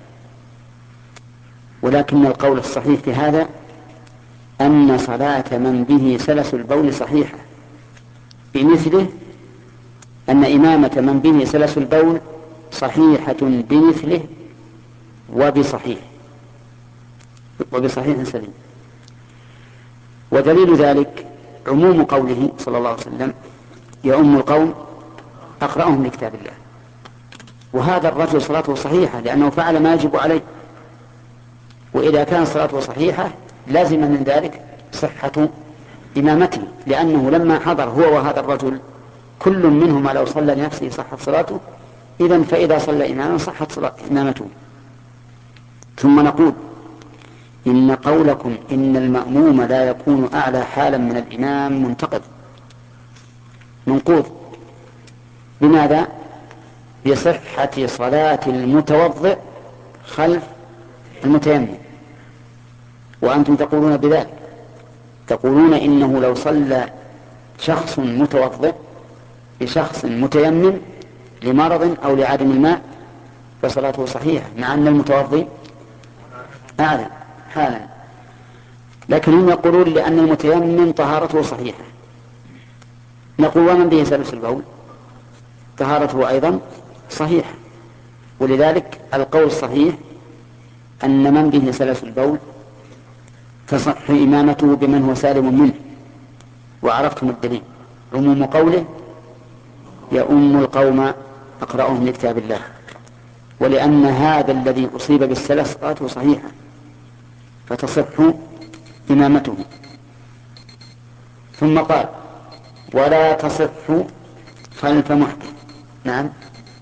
ولكن القول الصحيح في هذا أن صلاة من به سلس البول صحيحة، بمثله أن إمامة من به سلس البول صحيحة بمثله وبصحيح وبصحيح سليم. ودليل ذلك عموم قوله صلى الله عليه وسلم: يؤم القوم أقرأهم لكتاب الله. وهذا الرجل صلاته صحيحة لأنه فعل ما يجب عليه، وإذا كان صلاته صحيحة لازم من ذلك صحة إمامته، لأنه لما حضر هو وهذا الرجل كل منهما لو صلى لنفسه صحت صلاته، إذن فإذا صلى إماما صحت صلاة إمامته. ثم نقول إن قولكم إن المأموم لا يكون أعلى حالا من الإمام منتقد منقوض. بماذا؟ بصحة صلاة المتوضئ خلف المتيمم، وأنتم تقولون بذلك، تقولون إنه لو صلى شخص متوضئ بشخص متيمم لمرض أو لعدم الماء فصلاته صحيحة، مع أن المتوضئ أعلى حالا. لكن هم يقولون لأن المتيمم طهارته صحيحة. نقول ومن به سلس البول طهارته أيضا صحيحة، ولذلك القول الصحيح أن من به سلس البول تصح إمامته بمن هو سالم منه. وعرفتم الدليل، عموم قوله يؤم القوم أقرأهم لكتاب الله، ولأن هذا الذي أصيب بالسلس صلاته صحيحة فتصح إمامته. ثم قال ولا تصح خلف محدث. نعم.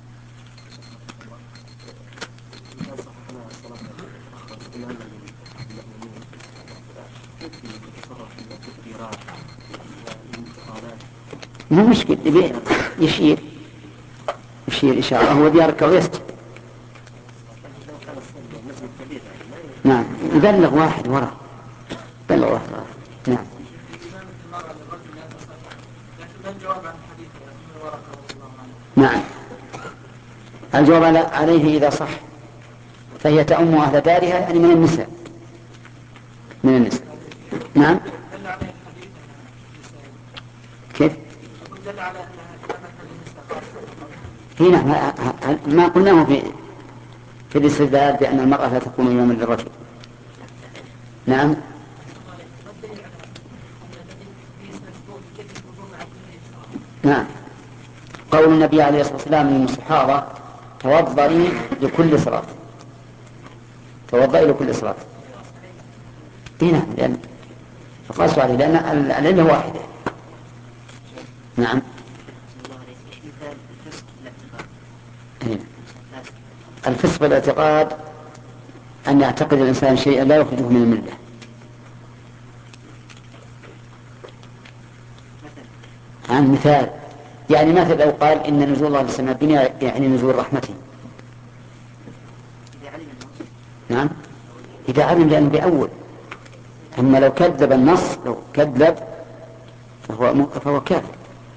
مو مشكلة، يشير يشير إشارة هو بيركع ويسجد. نعم يبلغ واحد وراء، بلغ واحد وراء. نعم. نعم الجواب عليه إذا صح فهي تأم أهل دارها، يعني من النساء من النساء. نعم. كيف؟ هنا ما قلناه في في الاستدلال بأن المرأة لا تكون إماما للرجل. نعم. نعم قول النبي عليه الصلاة والسلام للصحابة توضئي لكل صلاة، توضئي لكل صلاة. هنا لأن فقاسوا عليه لأن العلة واحدة. نعم. الفسق بالاعتقاد أن يعتقد الإنسان شيئا لا يخرجه من الملة. عن مثال يعني مثل لو قال إن نزول الله للسماء الدنيا يعني نزول رحمته. نعم إذا علم لأنه بأول. أما لو كذب النص، لو كذب فهو فهو كافر.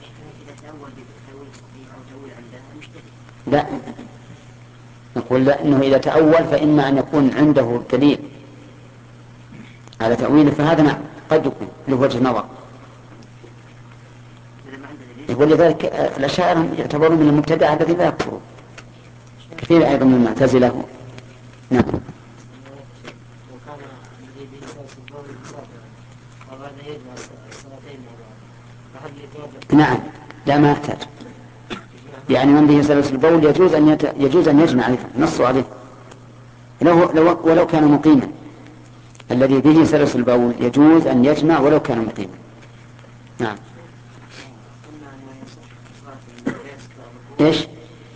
لا نقول لا، إنه إذا تأول فإما أن يكون عنده دليل على تأويله فهذا نعم قد يكون له وجه نظر. ولذلك الأشاعرة يعتبرون من المبتدعة الذين لا يكفرون، كثير أيضا من المعتزلة. نعم. نعم لا ما يحتاج، يعني من به سلس البول يجوز أن يت... يجوز أن يجمع عليه، نص عليه لو... لو... ولو كان مقيما. الذي به سلس البول يجوز أن يجمع ولو كان مقيما. نعم. إيش؟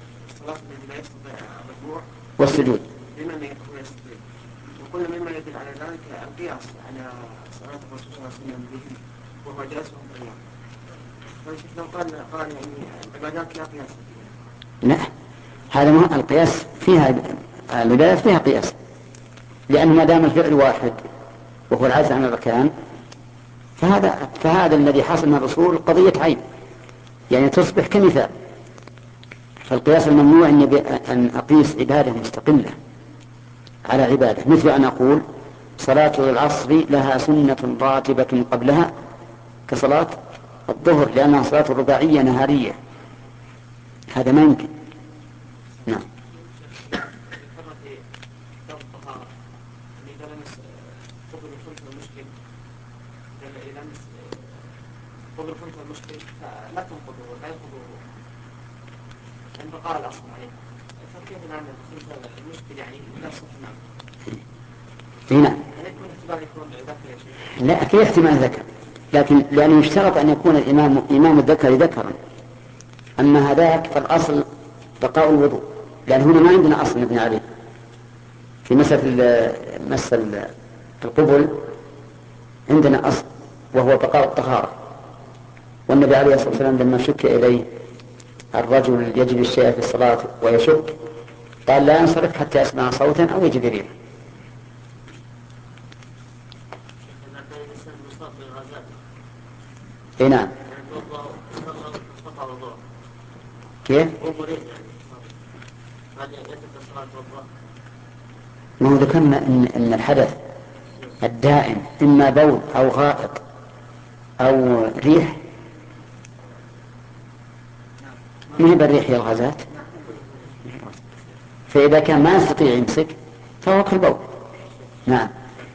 والسجود. وكل مما يدل على ذلك القياس على صلاة الرسول صلى الله عليه وسلم به وهو جالس وهو قيام. فلو قال قال يعني العبادات لا قياس. لا هذا ما القياس فيها، العبادات فيها قياس، لأن ما دام الفعل واحد وهو العجز عن الأركان فهذا فهذا الذي حصل من الرسول قضية عين، يعني تصبح كمثال. فالقياس الممنوع أن أقيس عبادة مستقلة على عبادة، مثل أن أقول صلاة العصر لها سنة راتبة قبلها كصلاة الظهر لأنها صلاة رباعية نهارية، هذا ما يمكن. نعم. لا تنقضوا ولا ينقضوا عند بقاء الأصل عليه، فكيف نعمل المشكل يعني لا صح نعم. هنا لا في احتمال ذكر، لكن لأنه يشترط أن يكون الإمام إمام الذكر ذكرا. أما هذاك فالأصل بقاء الوضوء، لأن هنا ما عندنا أصل نبني عليه في مسألة مسألة القبل. عندنا أصل وهو بقاء الطهارة، والنبي عليه الصلاة والسلام لما شك إليه الرجل يجد الشيء في الصلاة ويشك قال لا ينصرف حتى يسمع صوتا أو يجد ريحا. اي نعم. كيف؟ ما هو ذكرنا إن, إن الحدث الدائم إما بول أو غائط أو ريح، ما هي بالريح هي الغازات، فإذا كان ما يستطيع يمسك فهو كالبول. نعم.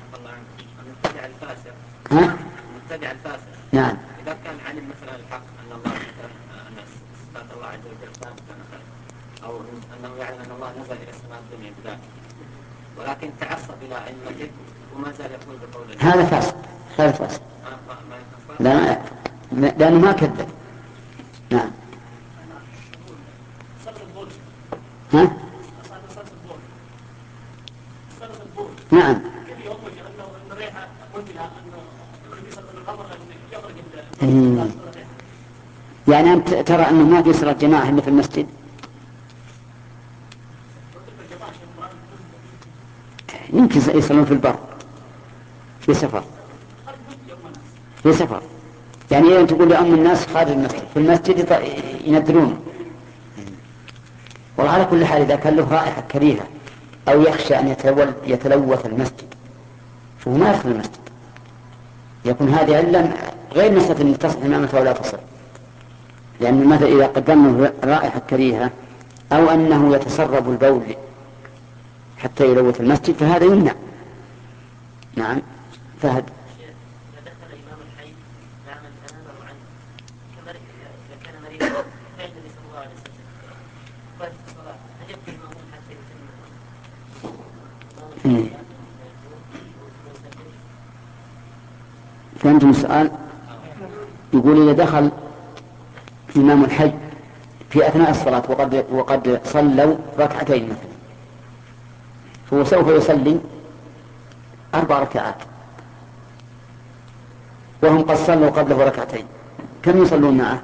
ها؟ المتبع الفاسد. نعم. إذا كان علم مثلا الحق أن الله أن صفات الله عز وجل ثابتة مثلا، أو أنه يعلم أن الله نزل إلى السماء الدنيا بذاته، ولكن تعصب إلى أئمته وما زال يقول بقول الله، هذا فاسد. هذا فاسد. لا ما لأنه ما كذب. نعم. ها؟ نعم. يعني أنت ترى أنه ما في صلاة جماعة إلا في المسجد؟ يمكن يصلون في البر في سفر في سفر يعني أنت تقول لأم الناس خارج المسجد، في المسجد يندرون. وعلى كل حال إذا كان له رائحة كريهة أو يخشى أن يتلوث المسجد فهو ما يدخل المسجد، يكون هذه علة غير مسألة أن تصح إمامته ولا تصح، لأن مثلا إذا قدمه رائحة كريهة أو أنه يتسرب البول حتى يلوث المسجد فهذا يمنع. نعم. فهد. إذا دخل إمام الحي فعمل أمامه عنه كذلك إذا كان مريضا فعند النبي صلى الله عليه وسلم وقال في الصلاة هل يبقى المأمون حتى يتم؟ فهمتم السؤال؟ يقول إذا دخل إمام الحي في أثناء الصلاة وقد, وقد صلوا ركعتين مثلا، فهو سوف يصلي أربع ركعات وهم قد صلوا قبله ركعتين، كم يصلون معه؟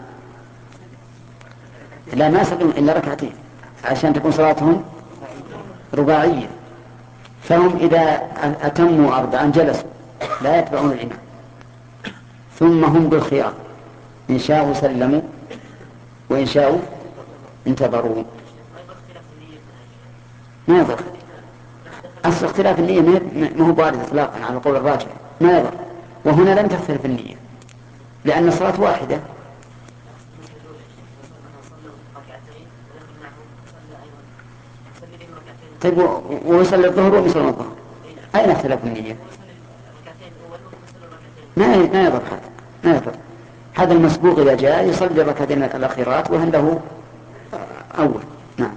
لا ما يصلون إلا ركعتين عشان تكون صلاتهم رباعية، فهم إذا أتموا أربعا جلسوا لا يتبعون الإمام، ثم هم بالخيار إن شاءوا سلموا وإن شاءوا انتظروا. ما يضر. أصل اختلاف النية ما هو بارد إطلاقا على قول الراجح، ما يضر. وهنا لم تختلف النية لأن الصلاة واحدة. طيب ويصلي الظهر ويصلي الظهر أين اختلاف النية؟ ما ما يضر هذا، ما يضر. هذا المسبوق إذا جاء يصلي الركعتين الأخيرات وهن له أول. نعم.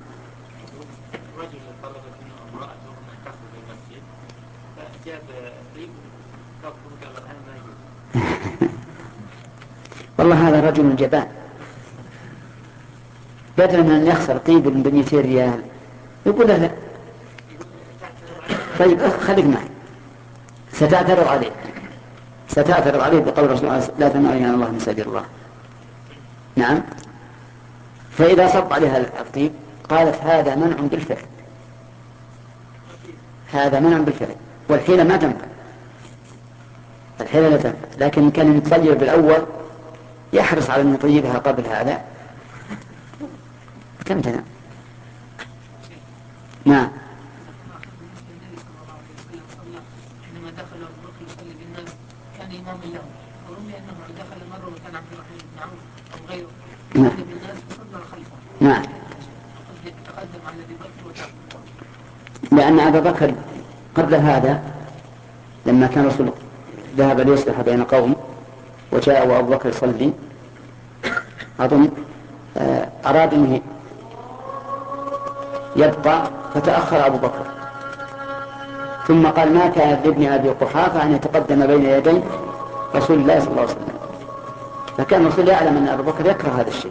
والله هذا رجل جبان، بدلا من أن يخسر طيب بمئتين ريال يقول له طيب خليك معي، ستعترض عليه ستعترض عليه بقول رسول الله لا تنهى عن الله مساجد الله. نعم. فإذا صب عليها الطيب قالت هذا منع بالفعل، هذا منع بالفعل، والحيلة ما تنفع، الحيلة لا تنفع، لكن كان يطيب بالأول يحرص على أن يطيبها قبل هذا كم تنام. نعم. عندما دخل أبو بكر يصلي بالناس كان إماما له، ورمي أنه دخل مرة وكان عبد الرحمن بن عوف أو غيره يصلي بالناس وصلى خلفه. نعم. تقدم على أبي بكر وتعب. لأن أبا بكر قبل هذا لما كان رسول ذهب ليصلح بين قوم وجاء وأبو بكر يصلي أظن أراد أنه يبقى فتأخر أبو بكر ثم قال ما كان لابن أبي قحافة أن يتقدم بين يدي رسول الله صلى الله عليه وسلم، فكان الرسول يعلم أن أبو بكر يكره هذا الشيء.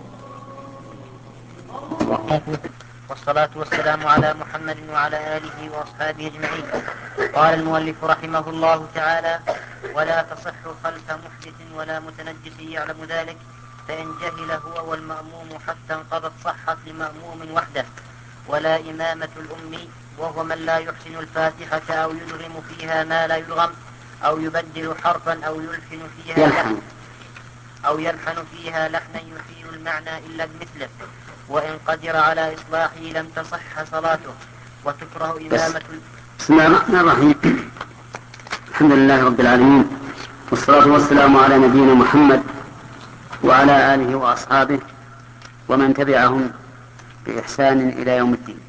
والصلاة والسلام على محمد وعلى آله وأصحابه أجمعين. قال المؤلف رحمه الله تعالى: ولا تصح خلف محدث ولا متنجس يعلم ذلك، فإن جهل هو والمأموم حتى انقضت صحت لمأموم وحده. ولا إمامة الأمي وهو من لا يحسن الفاتحة أو يدغم فيها ما لا يدغم أو يبدل حرفا أو يلحن فيها يلحن أو يلحن فيها لحنا يحيل المعنى إلا بمثله، وإن قدر على إصلاحه لم تصح صلاته. وتكره إمامة. بسم الله الرحمن الرحيم. الحمد لله رب العالمين، والصلاة والسلام على نبينا محمد وعلى آله وأصحابه ومن تبعهم بإحسان إلى يوم الدين.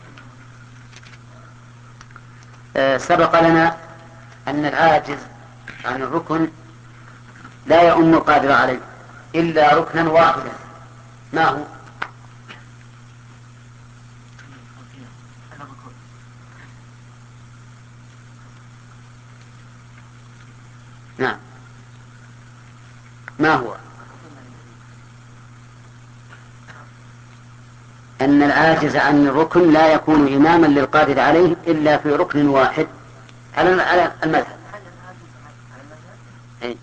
أه سبق لنا أن العاجز عن الركن لا يؤم القادر عليه إلا ركنا واحدا. ما هو؟ نعم، ما هو؟ أن العاجز عن الركن لا يكون إماما للقادر عليه إلا في ركن واحد على المذهب. أي.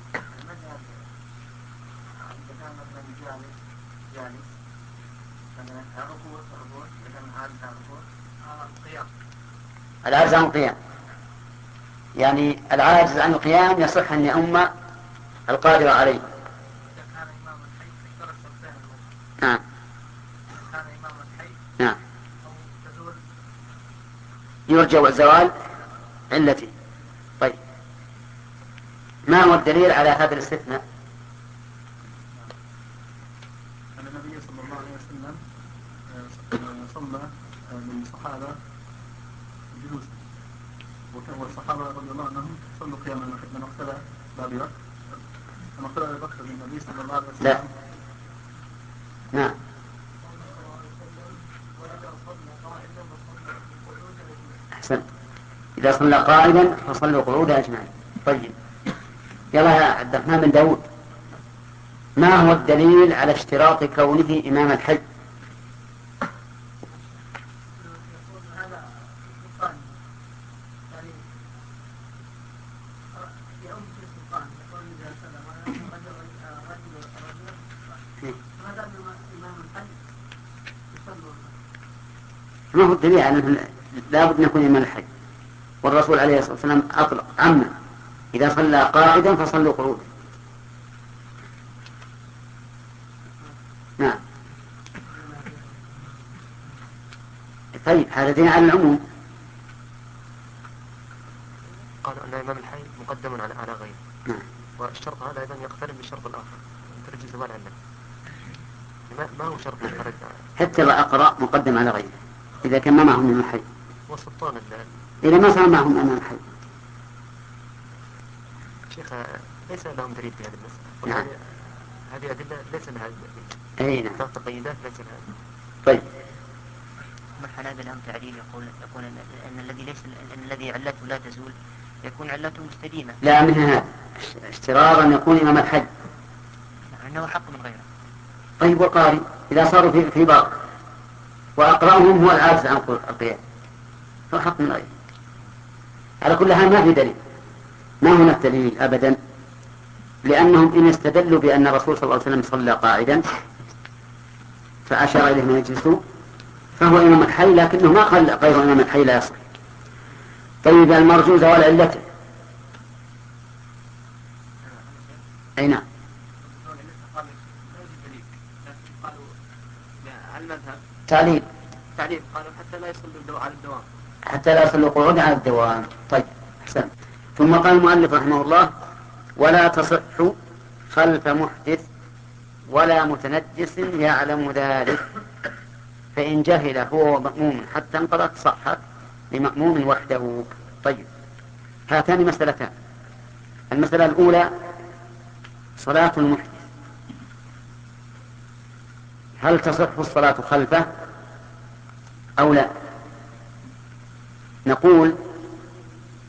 العاجز عن القيام، يعني العاجز عن القيام يصح أن يؤم القادر عليه. نعم نعم يرجى الزوال علته. طيب، ما هو الدليل على هذا الاستثناء؟ أن النبي صلى الله عليه وسلم صلى للصحابة جلوسا، والصحابة رضي الله عنهم صلوا قياما من اقتدى بأبي بكر، من اقتدى أبي بكر بالنبي صلى الله عليه وسلم. لا، نعم. أحسن، إذا صلى قاعدا فصلوا قعودا أجمعين. طيب، يلا يا عبد الرحمن بن داود، ما هو الدليل على اشتراط كونه إمام الحج؟ ما هو الدليل على أنه لا بد أن يكون إمام الحج؟ والرسول عليه الصلاة والسلام أطلق عما إذا صلى قاعدا فصلوا قعودا. نعم. طيب، هذا دليل على العموم. قالوا أن إمام الحي مقدم على على غيره. نعم. والشرط هذا أيضا يقترن بالشرط الآخر، ترجي زوال عنه. ما ما هو شرط مقترن؟ حتى الأقرأ مقدم على غيره إذا كان ما معهم إمام الحي. وسلطان إذا ما صار معهم إمام الحي. شيخ، ليس لهم دليل في هذه المسألة. نعم. هذه أدلة ليس لها أي نعم. تقييدات ليس لها. طيب. الحنابلة لهم تعليل يقول يقول أن الذي ليس أن الذي علته لا تزول يكون علته مستديمة. لا، من هذا اشتراط أن يكون إمام الحج. نعم، أنه حق من غيره. طيب، والقارئ إذا صاروا في في بار وأقرأهم هو العاجز عن القيام هو حق من غيره. على كل حال ما في دليل، ما هناك دليل أبدا، لأنهم إن استدلوا بأن الرسول صلى الله عليه وسلم صلى قاعدا فأشار إليه من يجلسوا فهو إمام الحي، لكنه ما قال غير إمام الحي لا يصح. طيب، المرجو زوال علته. أي نعم. تعليل تعليل قالوا حتى لا يصلوا على الدوام، حتى لا يصلوا قعودا على الدوام. طيب، أحسن. ثم قال المؤلف رحمه الله: ولا تصح خلف محدث ولا متنجس يعلم ذلك، فإن جهل هو مأموم حتى انقضت صحت لمأموم وحده. طيب، هاتان مسألتان. المسألة الأولى صلاة المحدث، هل تصح الصلاة خلفه أو لا؟ نقول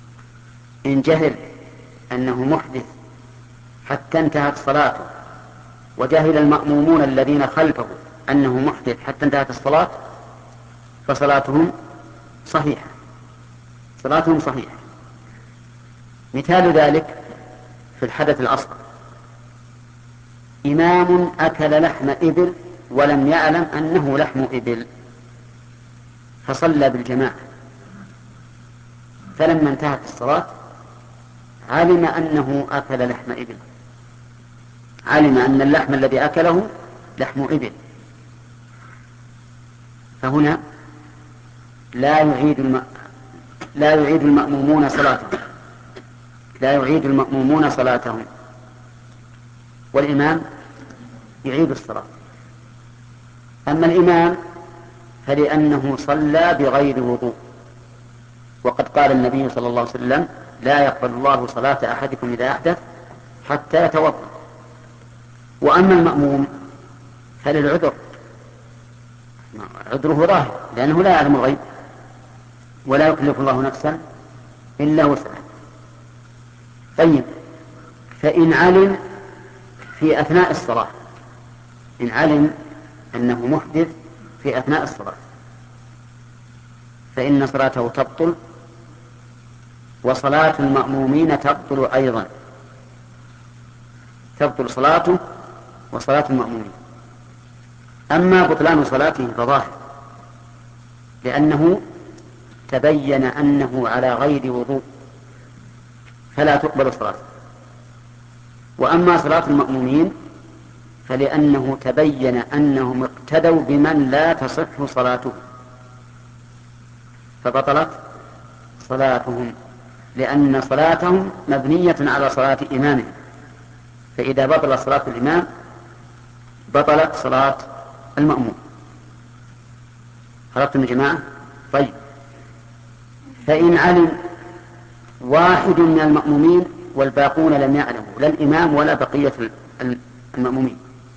إن جهل أنه محدث حتى انتهت صلاته، وجهل المأمومون الذين خلفه أنه محدث حتى انتهت الصلاة، فصلاتهم صحيحة، صلاتهم صحيحة. مثال ذلك في الحدث الأصغر: إمام أكل لحم إبل ولم يعلم أنه لحم إبل فصلى بالجماعة، فلما انتهت الصلاة علم أنه أكل لحم إبل، علم أن اللحم الذي أكله لحم إبل، فهنا لا يعيد الم... لا يعيد المأمومون صلاتهم، لا يعيد المأمومون صلاتهم، والإمام يعيد الصلاة. أما الإمام فلأنه صلى بغير وضوء، وقد قال النبي صلى الله عليه وسلم: لا يقبل الله صلاة أحدكم إذا أحدث حتى يتوضأ. وأما المأموم فللعذر، عذره ظاهر لأنه لا يعلم الغيب، ولا يكلف الله نفسا إلا وسعها. طيب، فإن علم في أثناء الصلاة، إن علم أنه محدث في أثناء الصلاة فإن صلاته تبطل، وصلاة المأمومين تبطل أيضا، تبطل صلاته وصلاة المأمومين. أما بطلان صلاته فظاهر، لأنه تبين أنه على غير وضوء فلا تقبل صلاته. وأما صلاة المأمومين فلأنه تبين أنهم اقتدوا بمن لا تصح صلاته فبطلت صلاتهم، لأن صلاتهم مبنية على صلاة إمامهم، فإذا بطل صلاة الإمام بطلت صلاة المأموم. عرفتم يا جماعة؟ طيب، فإن علم واحد من المأمومين والباقون لم يعلموا، لا الإمام ولا بقية المأمومين،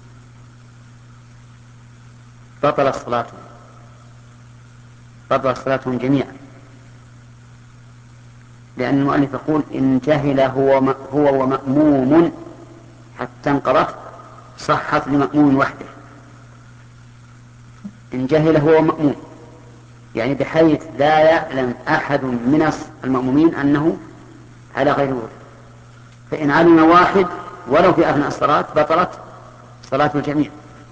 بطلت صلاتهم، بطلت صلاتهم جميعا، لأن المؤلف يقول: إن جهل هو هو ومأموم حتى انقضت صحت لمأموم وحده. إن جهل هو مأموم يعني بحيث لا يعلم أحد من المأمومين أنه على غير وضوء، فإن علم واحد ولو في أثناء الصلاة بطلت صلاة الجميع.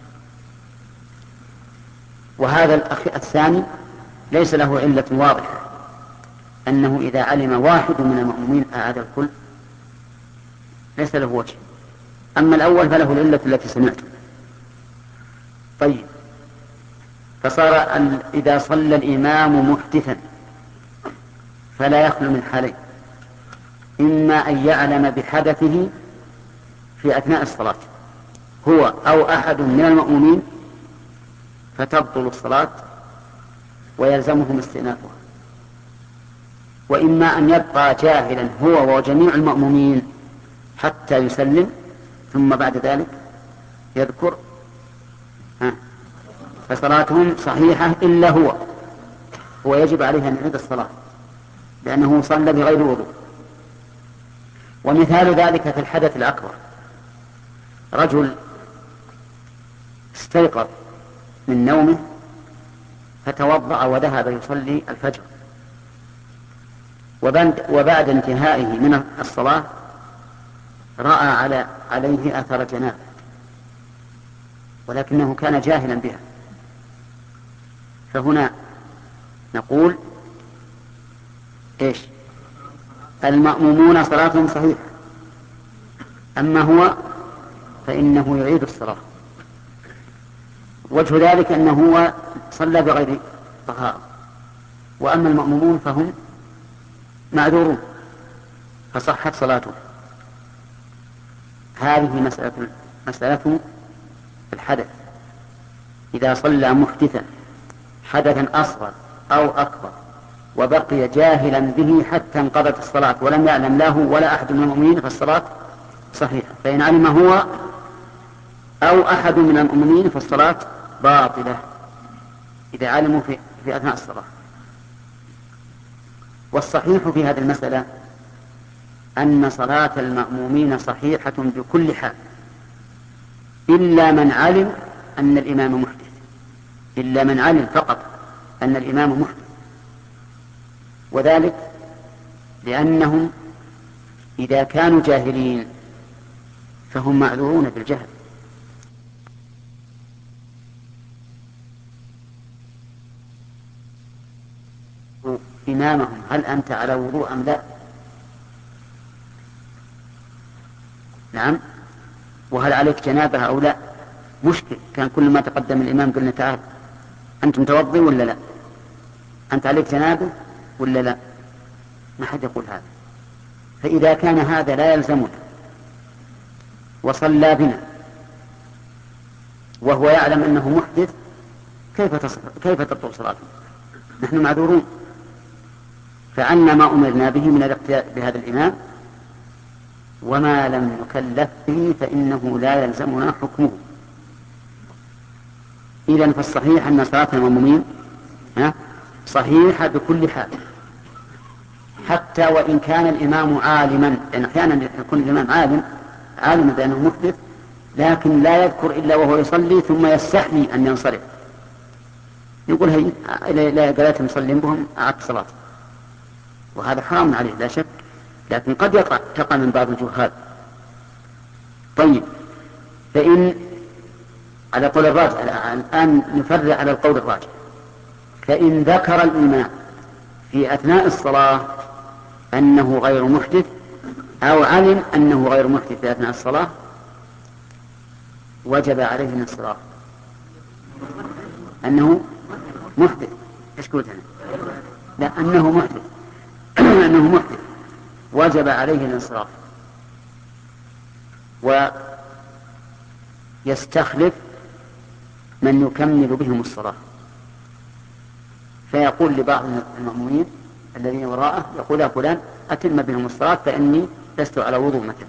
وهذا الأخ الثاني ليس له علة واضحة أنه إذا علم واحد من المأمومين أعاد الكل، ليس له وجه. أما الأول فله العلة التي سمعتم. طيب، فصار إذا صلى الإمام محدثا فلا يخلو من حالين: إما أن يعلم بحدثه في أثناء الصلاة هو أو أحد من المأمومين فتبطل الصلاة ويلزمهم استئنافها، وإما أن يبقى جاهلا هو وجميع المأمومين حتى يسلم ثم بعد ذلك يذكر ها فصلاتهم صحيحة إلا هو هو يجب عليه أن يعيد الصلاة لأنه صلى بغير وضوء. ومثال ذلك في الحدث الأكبر: رجل استيقظ من نومه فتوضأ وذهب يصلي الفجر، وبعد انتهائه من الصلاة رأى على عليه أثر جنابه ولكنه كان جاهلا بها، فهنا نقول إيش؟ المأمومون صلاتهم صحيحة، أما هو فإنه يعيد الصلاة. وجه ذلك أنه هو صلى بغير طهارة، وأما المأمومون فهم معذورون فصحت صلاته. هذه مسألة مسألة الحدث. إذا صلى محدثا حدثا أصغر أو أكبر وبقي جاهلا به حتى انقضت الصلاة ولم يعلم له ولا أحد من المؤمنين فالصلاة صحيحة، فإن علم هو أو أحد من المؤمنين فالصلاة باطلة إذا علموا في, في أثناء الصلاة. والصحيح في هذه المسألة أن صلاة المأمومين صحيحة بكل حال إلا من علم أن الإمام محدث، إلا من علم فقط أن الإمام محدث، وذلك لأنهم إذا كانوا جاهلين فهم معذورون بالجهل. إمامهم هل أنت على وضوء أم لا؟ نعم. وهل عليك جنابة أو لا؟ مشكل، كان كل ما تقدم الإمام قلنا تعال أنت متوضي ولا لا؟ أنت عليك جنابة ولا لا؟ ما حد يقول هذا. فإذا كان هذا لا يلزمنا وصلى بنا وهو يعلم أنه محدث، كيف تصل... كيف تبطل صلاته؟ نحن معذورون. فعلنا ما أمرنا به من الاقتداء بهذا الإمام، وما لم نكلف به فإنه لا يلزمنا حكمه. إذن فالصحيح أن صلاة المأمومين صحيحة بكل حال، حتى وإن كان الإمام عالما، لأن أحيانا يكون الإمام عالم عالم بأنه محدث لكن لا يذكر إلا وهو يصلي ثم يستحي أن ينصرف، يقول هي لا قالت مصلين بهم أعد صلاة، وهذا حرام عليه لا شك، لكن قد يقع تقع من بعض الجهال. طيب، فإن على قول الراجح الآن نفرع على القول الراجح، فإن ذكر الإمام في أثناء الصلاة أنه غير محدث أو علم أنه غير محدث في أثناء الصلاة وجب عليه الانصراف. أنه محدث، إيش قلت أنا؟ لا، أنه محدث أنه محدث وجب عليه الانصراف ويستخلف من يكمل بهم الصلاة، فيقول لبعض المأمومين الذين وراءه، يقول يا فلان أتم بهم الصلاة فإني لست على وضوء مثلا،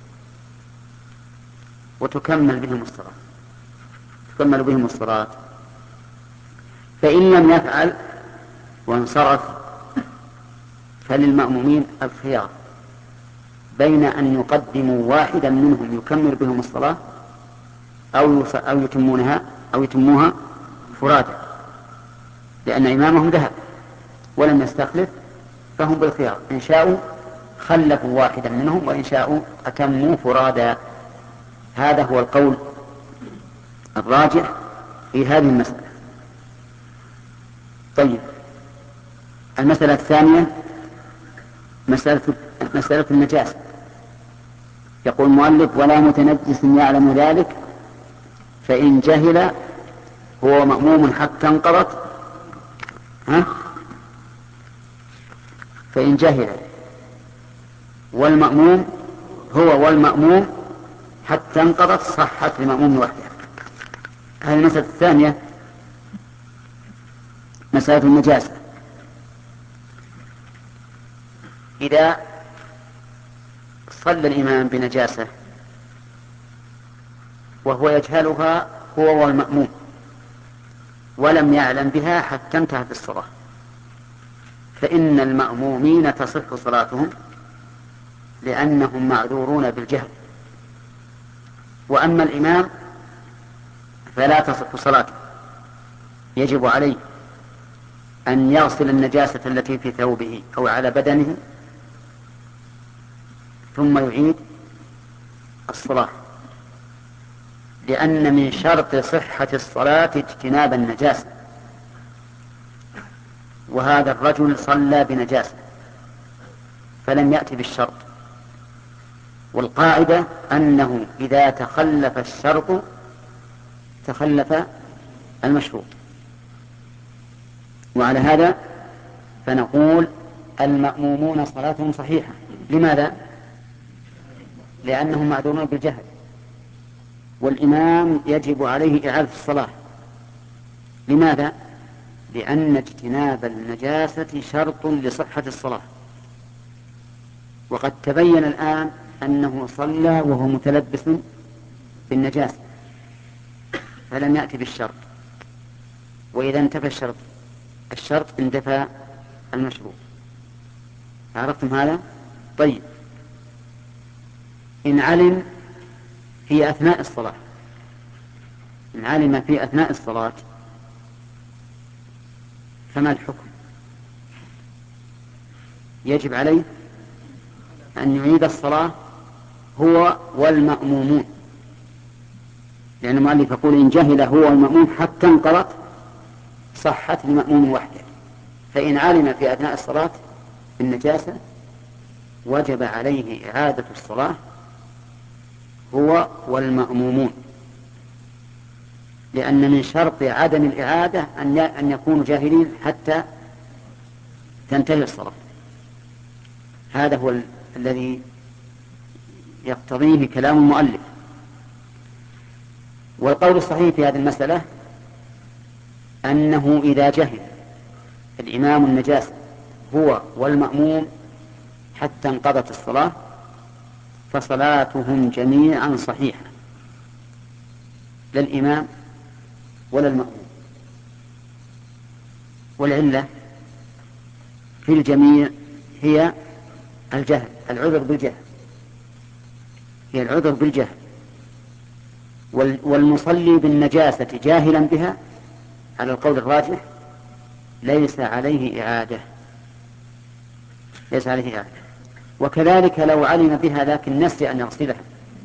وتكمل بهم الصلاة تكمل بهم الصلاة. فإن لم يفعل وانصرف فللمأمومين الخيار بين أن يقدموا واحدا منهم يكمل بهم الصلاة أو أو يتمونها أو يتموها فرادى، لأن إمامهم ذهب ولم يستخلف، فهم بالخيار، إن شاءوا خلفوا واحدا منهم وإن شاءوا أتموا فرادى. هذا هو القول الراجح في هذه المسألة. طيب، المسألة الثانية مسألة, مسألة النجاسة. يقول المؤلف ولا متنجس يعلم ذلك فإن جهل هو مأموم حتى انقضت ها فإن جهل والمأموم هو والمأموم حتى انقضت صحت المأموم وحده. هذه المسألة الثانية مسألة النجاسة. إذا صلى الإمام بنجاسة وهو يجهلها هو والمأموم ولم يعلم بها حتى انتهت الصلاة، فإن المأمومين تصح صلاتهم لأنهم معذورون بالجهل، وأما الإمام فلا تصح صلاته، يجب عليه أن يغسل النجاسة التي في ثوبه أو على بدنه ثم يعيد الصلاة، لأن من شرط صحة الصلاة اجتناب النجاسة، وهذا الرجل صلى بنجاسة فلم يأتي بالشرط، والقاعدة أنه إذا تخلف الشرط تخلف المشروط، وعلى هذا فنقول المأمومون صلاتهم صحيحة. لماذا؟ لأنهم معذورون بالجهل، والإمام يجب عليه إعادة الصلاة. لماذا؟ لأن اجتناب النجاسة شرط لصحة الصلاة، وقد تبين الآن أنه صلى وهو متلبس بالنجاسة فلم يأتي بالشرط، وإذا انتفى الشرط الشرط اندفى المشروط. عرفتم هذا؟ طيب، إن علم في أثناء الصلاة إن علم في أثناء الصلاة فما الحكم؟ يجب عليه أن يعيد الصلاة هو والمأمومون، لأن المؤلف يقول إن جهل هو والمأموم حتى انقضت صحت المأموم وحده. فإن علم في أثناء الصلاة بالنجاسة وجب عليه إعادة الصلاة هو والمأمومون، لأن من شرط عدم الإعادة أن يكونوا جاهلين حتى تنتهي الصلاة. هذا هو ال- الذي يقتضيه كلام المؤلف. والقول الصحيح في هذه المسألة أنه إذا جهل الإمام النجاسة هو والمأموم حتى انقضت الصلاة فصلاتهم جميعا صحيحة، لا الإمام ولا المأموم. والعلة في الجميع هي الجهل، العذر بالجهل، هي العذر بالجهل. والمصلي بالنجاسة جاهلا بها على القول الراجح ليس عليه إعادة ليس عليه إعادة وكذلك لو علم بها لكن نسي أن يغسلها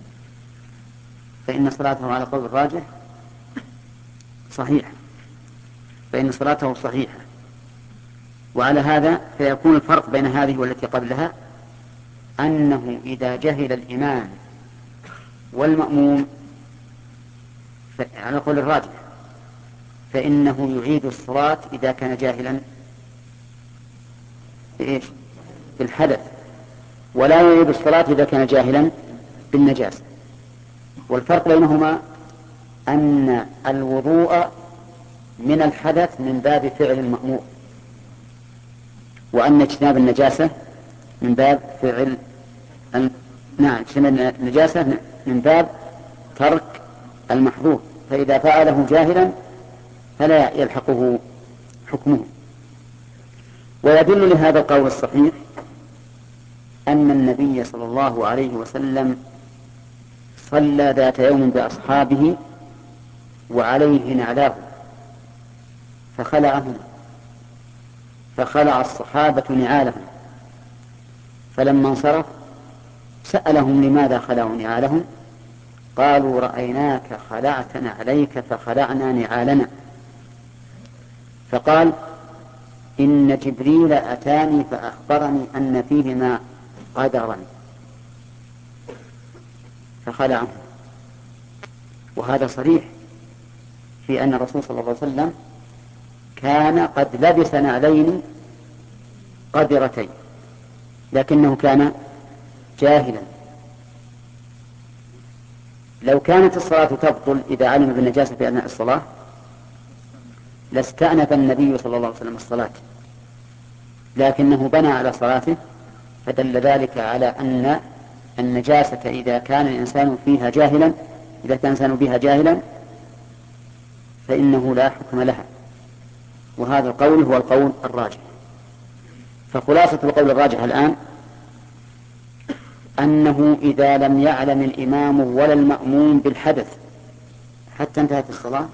فإن صلاته على القول الراجح صحيحة فإن صلاته صحيحة. وعلى هذا فيكون الفرق بين هذه والتي قبلها أنه إذا جهل الإمام والمأموم على قول الراجح فإنه يعيد الصلاة إذا كان جاهلا بإيش؟ بالحدث، ولا يعيد الصلاة إذا كان جاهلا بالنجاسة. والفرق بينهما أن الوضوء من الحدث من باب فعل المأمور، وأن اجتناب النجاسة من باب فعل نعم اجتناب النجاسة من باب ترك المحظور، فإذا فعله جاهلا فلا يلحقه حكمه. ويدل لهذا القول الصحيح أن النبي صلى الله عليه وسلم صلى ذات يوم بأصحابه وعليه نعلاه فخلعهما فخلع الصحابة نعالهم، فلما انصرف سألهم لماذا خلعوا نعالهم؟ قالوا رأيناك خلعتنا عليك فخلعنا نعالنا. فقال إن جبريل أتاني فأخبرني أن فيهما قدرا فخلعهم. وهذا صريح في أن الرسول صلى الله عليه وسلم كان قد لبس نعلين قدرتين لكنه كان جاهلا. لو كانت الصلاة تبطل إذا علم بالنجاسة في أثناء الصلاة لاستأنف النبي صلى الله عليه وسلم الصلاة، لكنه بنى على صلاته، فدل ذلك على أن النجاسة إذا كان الإنسان فيها جاهلا إذا كان الإنسان بها جاهلا فإنه لا حكم لها. وهذا القول هو القول الراجح. فخلاصة القول الراجح الآن أنه إذا لم يعلم الإمام ولا المأموم بالحدث حتى انتهت الصلاة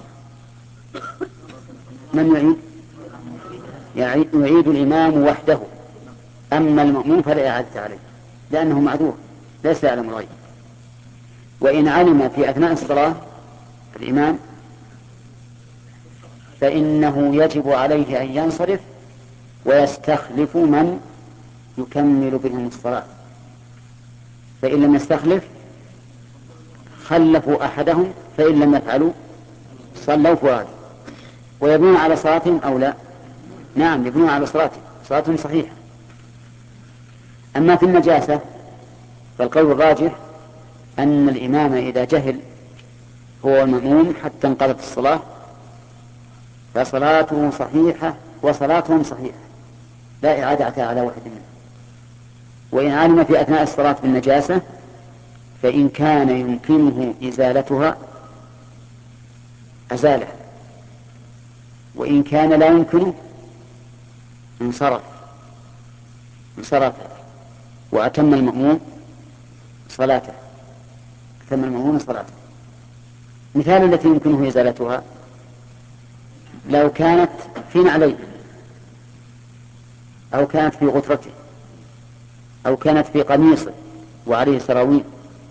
من يعيد؟ يعيد الإمام وحده، أما المأموم فلا إعادة عليه لأنه معذور ليس يعلم الغيب. وإن علم في أثناء الصلاة الإمام فإنه يجب عليه أن ينصرف ويستخلف من يكمل بهم الصلاة، فإن لم يستخلف خلفوا أحدهم، فإن لم يفعلوا صلوا فؤاد. ويبنون على صلاتهم أو لا؟ نعم يبنون على صلاتهم، صلاتهم صحيحة. أما في النجاسة فالقول الراجح أن الإمام إذا جهل هو المأموم حتى انقضت الصلاة فصلاته صحيحة وصلاتهم صحيحة لا إعادة على واحد منهم. وإن علم في أثناء الصلاة بالنجاسة فإن كان يمكنه إزالتها أزالها، وإن كان لا يمكنه انصرف انصرف وأتم المأموم صلاته. ثم المأمون صلاته. مثال التي يمكنه إزالتها لو كانت في نعليه أو كانت في غترته أو كانت في قميصه وعليه سراويل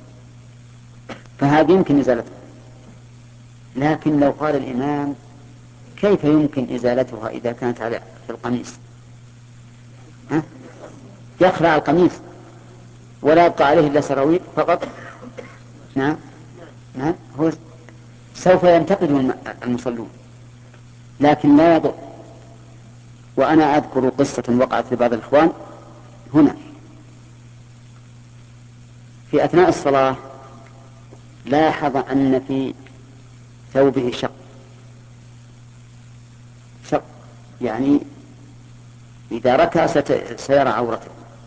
فهذه يمكن إزالتها. لكن لو قال الإمام كيف يمكن إزالتها إذا كانت على في القميص؟ ها؟ يخلع القميص ولا يبقى عليه إلا سراويل فقط. نعم نعم هو سوف ينتقد المصلون لكن لا يضر. وأنا أذكر قصة وقعت لبعض الإخوان هنا في أثناء الصلاة لاحظ أن في ثوبه شق شق يعني إذا ركع سيرى عورته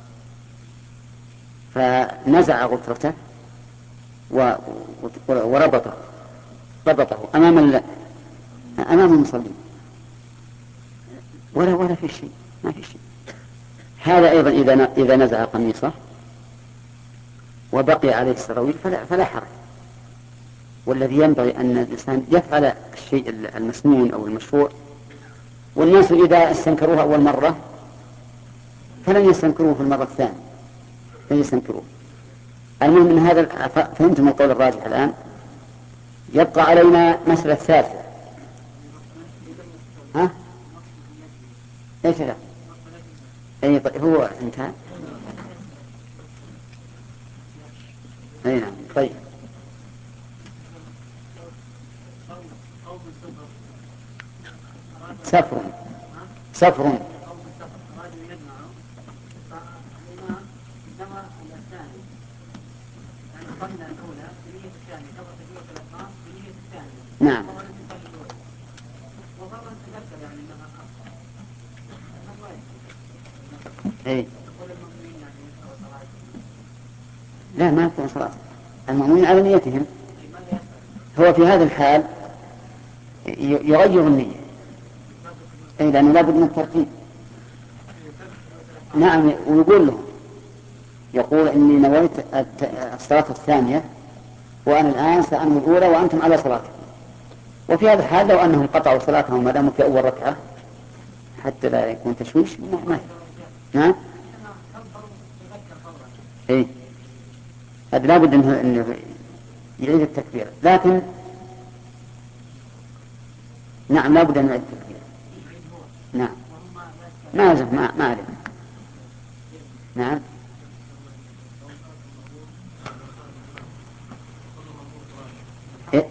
فنزع غترته وربطه ربطه أمام ال... أمام المصلين ولا ولا في شيء ما في شيء. هذا أيضا إذا إذا نزع قميصه وبقي عليه السراويل فلا, فلا حرج. والذي ينبغي أن الإنسان يفعل الشيء المسنون أو المشروع. والناس إذا استنكروه أول مرة فلن يستنكروه في المرة الثانية لن يستنكروه. المهم من هذا فهمتم القول الراجح الآن. يبقى علينا مسألة ثالثة. ها؟ ايش هذا؟ اي طيب هو انتهى. اي نعم طيب. سفر سفر نعم اي لا ما يكون صلاة المؤمنين على نيتهم. هو في هذا الحال يغير النية اي لأنه لا بد من الترتيب. نعم ويقول له يقول إني نويت الصلاة الثانية وأنا الآن سأنوي الأولى وأنتم على صلاتكم. وفي هذا الحال لو أنهم قطعوا صلاتهم ما داموا في أول ركعة حتى لا يكون تشويش ما نعم إيه هذا لا بد إنه, إنه يعيد التكبير. لكن نعم لا بد أن يعيد التكبير. نعم ما أعرف ما ما أعرف. نعم إيه؟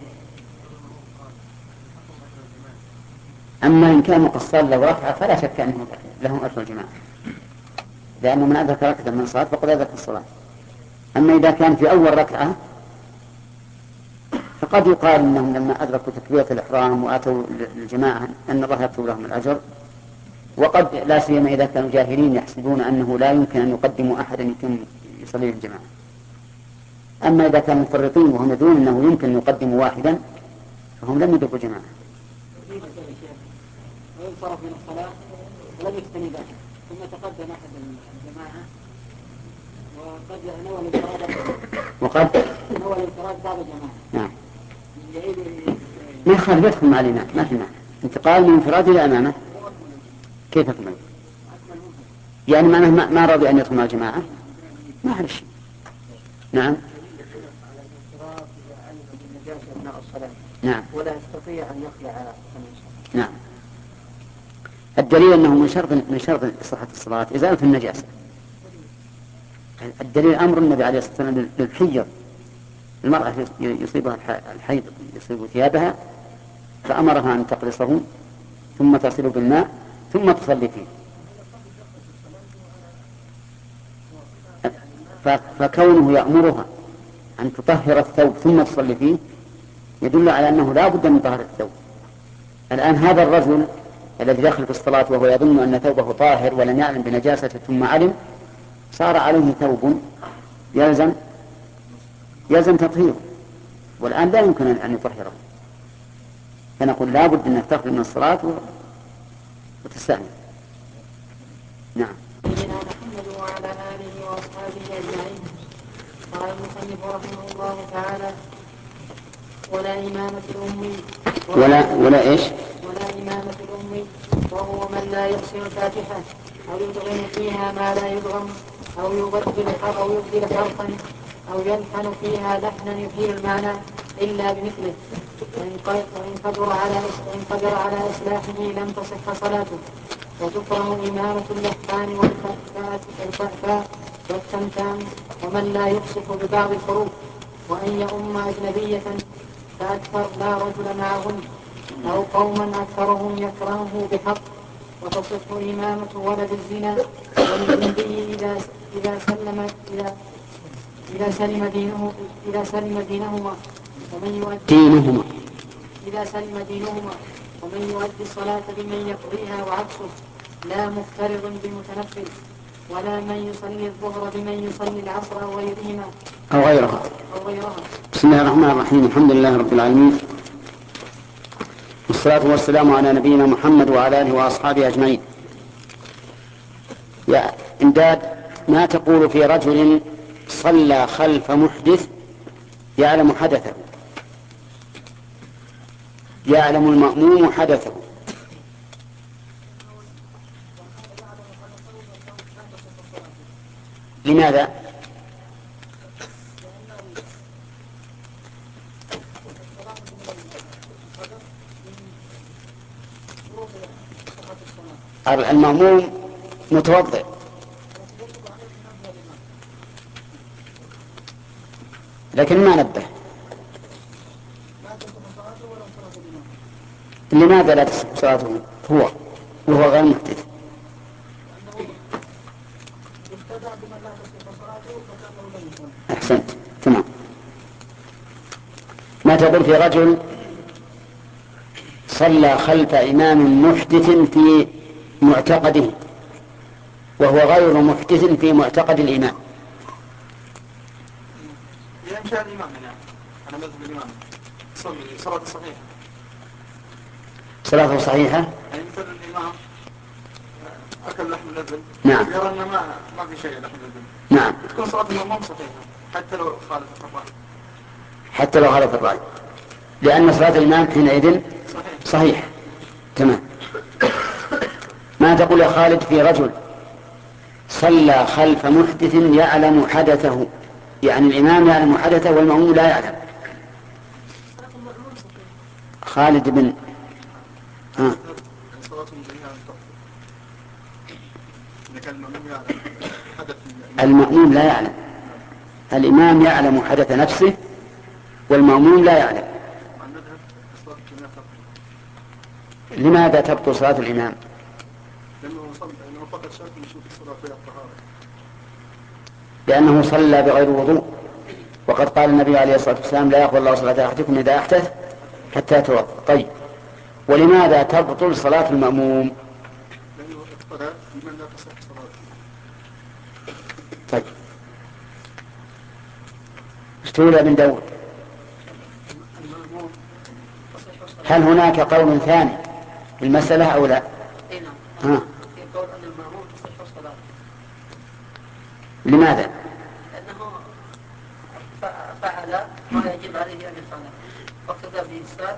أما إن كان مقصر لو ركعة فلا شك أنهم لهم أجر الجماعة لأنه من أدرك ركعة من الصلاة فقد أدرك الصلاة. أما إذا كان في أول ركعة فقد يقال أنهم لما أدركوا تكبيرة الإحرام وآتوا للجماعة أن الله يكتب لهم الأجر. وقد لا سيما إذا كانوا جاهلين يحسبون أنه لا يمكن أن يقدموا أحدا يتم يصلي الجماعة. أما إذا كانوا مفرطين وهم يدرون أنه يمكن أن يقدموا واحدا فهم لم يدركوا جماعة. وينصرف من الصلاة ولم يجتنب أحد ثم تقدم أحد الجماعة وقد نوى الانفراد وقد نوى الانفراد بعض الجماعة. نعم ما يخالف يدخل مع الإمام ما في معنى انتقال من انفراد إلى أمامه. كيف أكمل؟ يعني معناه ما, ما رضي أن يدخل مع الجماعة ما أعرف شيء. نعم نعم ولا يستطيع أن يخلع قميصه. نعم الدليل أنه من شرط من شرط صحة الصلاة إزالة النجاسة. الدليل أمر النبي عليه الصلاة والسلام للحيض المرأة يصيبها الحيض يصيب ثيابها فأمرها أن تقلصه ثم تصل بالماء ثم تصلي فيه. فكونه يأمرها أن تطهر الثوب ثم تصلي فيه يدل على أنه لا بد من طهر الثوب. الآن هذا الرجل الذي دخل في الصلاة وهو يظن أن ثوبه طاهر ولم يعلم بنجاسته ثم علم صار عليه ثوب يلزم يلزم تطهيره والآن لا يمكن أن يطهره. فنقول لا بد أن تخرج من الصلاة وتستأنف. نعم محمد وعلى آله وأصحابه أجمعين. قال قال المصنف رحمه الله تعالى: ولا إمامة الأمي ولا ولا إيش؟ ولا إمامة الأمي وهو من لا يحسن الفاتحة أو يدغم فيها ما لا يدغم أو يبدل أو يبدل حرفا أو يلحن فيها لحنا يحيل المعنى إلا بمثله، وإن قدر على وإن قدر على إصلاحه لم تصح صلاته. وتكره إمامة اللحان والفأفاء والتمتام ومن لا يفصح ببعض الحروف، وأن يؤم أجنبية فأكثر لا رجل معهن أو قوما أكثرهم يكرهه بحق. وتصح إمامة ولد الزنا والجندي إذا إذا سلم إذا إذا سلم دينه إذا سلم دينهما ومن يؤدي دينهما إذا سلم دينهما ومن يؤدي الصلاة بمن يقضيها وعكسه، لا مفترض بمتنفل، ولا من يصلي الظهر بمن يصلي العصر أو غيرهما أو غيرها. أو غيرها. بسم الله الرحمن الرحيم. الحمد لله رب العالمين، والصلاة والسلام على نبينا محمد وعلى آله وأصحابه أجمعين. يا إمداد، ما تقول في رجل صلى خلف محدث يعلم حدثه، يعلم المأموم حدثه؟ لماذا؟ المأموم متوضئ، لكن ما نبه. لماذا لا تصح صلاته هو وهو غير محدث؟ أحسنت، تمام. ما تقول في رجل صلى خلف إمام محدث في معتقده وهو غير محدث في معتقد الإمام؟ ينشأ الإمام يعني أنا مذهب الإمام صلي صلاة صحيحة، صلاته صحيحة. يعني مثل الإمام أكل لحم الإبل، نعم، يرى أن ما ما في شيء لحم الإبل، نعم، تكون صلاة الإمام صحيحة حتى لو خالف الرأي، حتى لو خالف الرأي، لأن صلاة الإمام حينئذ صحيح. صحيح، تمام. ما تقول يا خالد في رجل صلى خلف محدث يعلم حدثه، يعني الإمام يعلم حدثه والمأموم لا يعلم؟ خالد بن ها المأموم لا يعلم، الإمام يعلم حدث نفسه والمأموم لا يعلم. لماذا تبطل صلاة الإمام؟ لأنه صلى بغير وضوء، وقد قال النبي عليه الصلاة والسلام: لا يقبل الله صلاة أحدكم إذا أحدث حتى يتوضأ. طيب، ولماذا تبطل صلاة المأموم؟ طيب، اشتغل ابن داود. هل هناك قول ثاني في المسألة أو لا؟ ها. يقول أن المأموم تصح صلاته. لماذا؟ لأنه فعل ما يجب عليه أن يفعله، واقتدى بإنسان،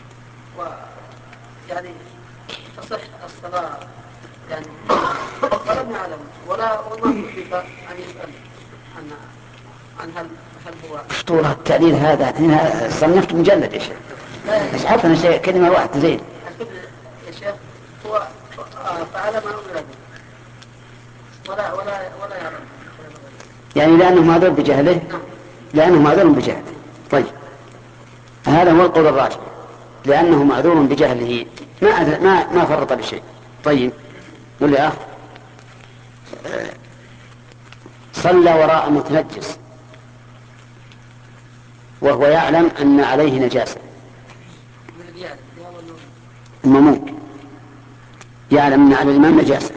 ويعني تصح الصلاة يعني ولم يعلم ولا وما كيف أن يسأل عن عن هل هل هو أسطورة التعليل هذا. هنا صنفت مجلد يا شيخ، بس حطنا شيء كلمة واحدة زين. يا شيخ هو فعل ما أمر به ولا ولا ولا يعلم، يعني لأنه معذور بجهله. نعم. لأنه معذور بجهله. طيب، هذا هو القول الراجح، لأنه معذور بجهله، ما ما ما فرط بشيء. طيب، قل يا أخ، صلى وراء متنجس وهو يعلم أن عليه نجاسة، المأموم يعلم أن على الإمام نجاسة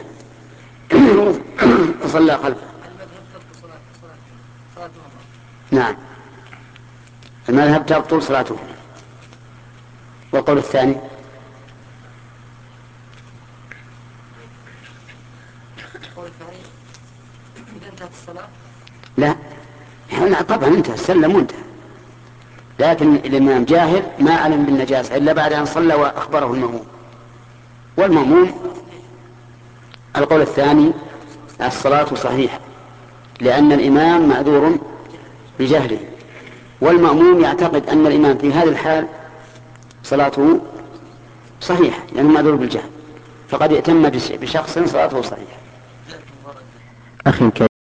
وصلى خلفه. نعم، المذهب تبطل صلاته. والقول الثاني القول الثاني إذا انتهت الصلاة لا، نعم طبعا انتهى السلم وانتهى. لكن الإمام جاهل ما علم بالنجاسة إلا بعد أن صلى وأخبره المأموم. والمأموم القول الثاني الصلاة صحيحة لأن الإمام معذور بجهله، والمأموم يعتقد أن الإمام في هذه الحال صلاته صحيحة لأنه معذور بالجهل، فقد يأتم بشخص صلاته صحيحة.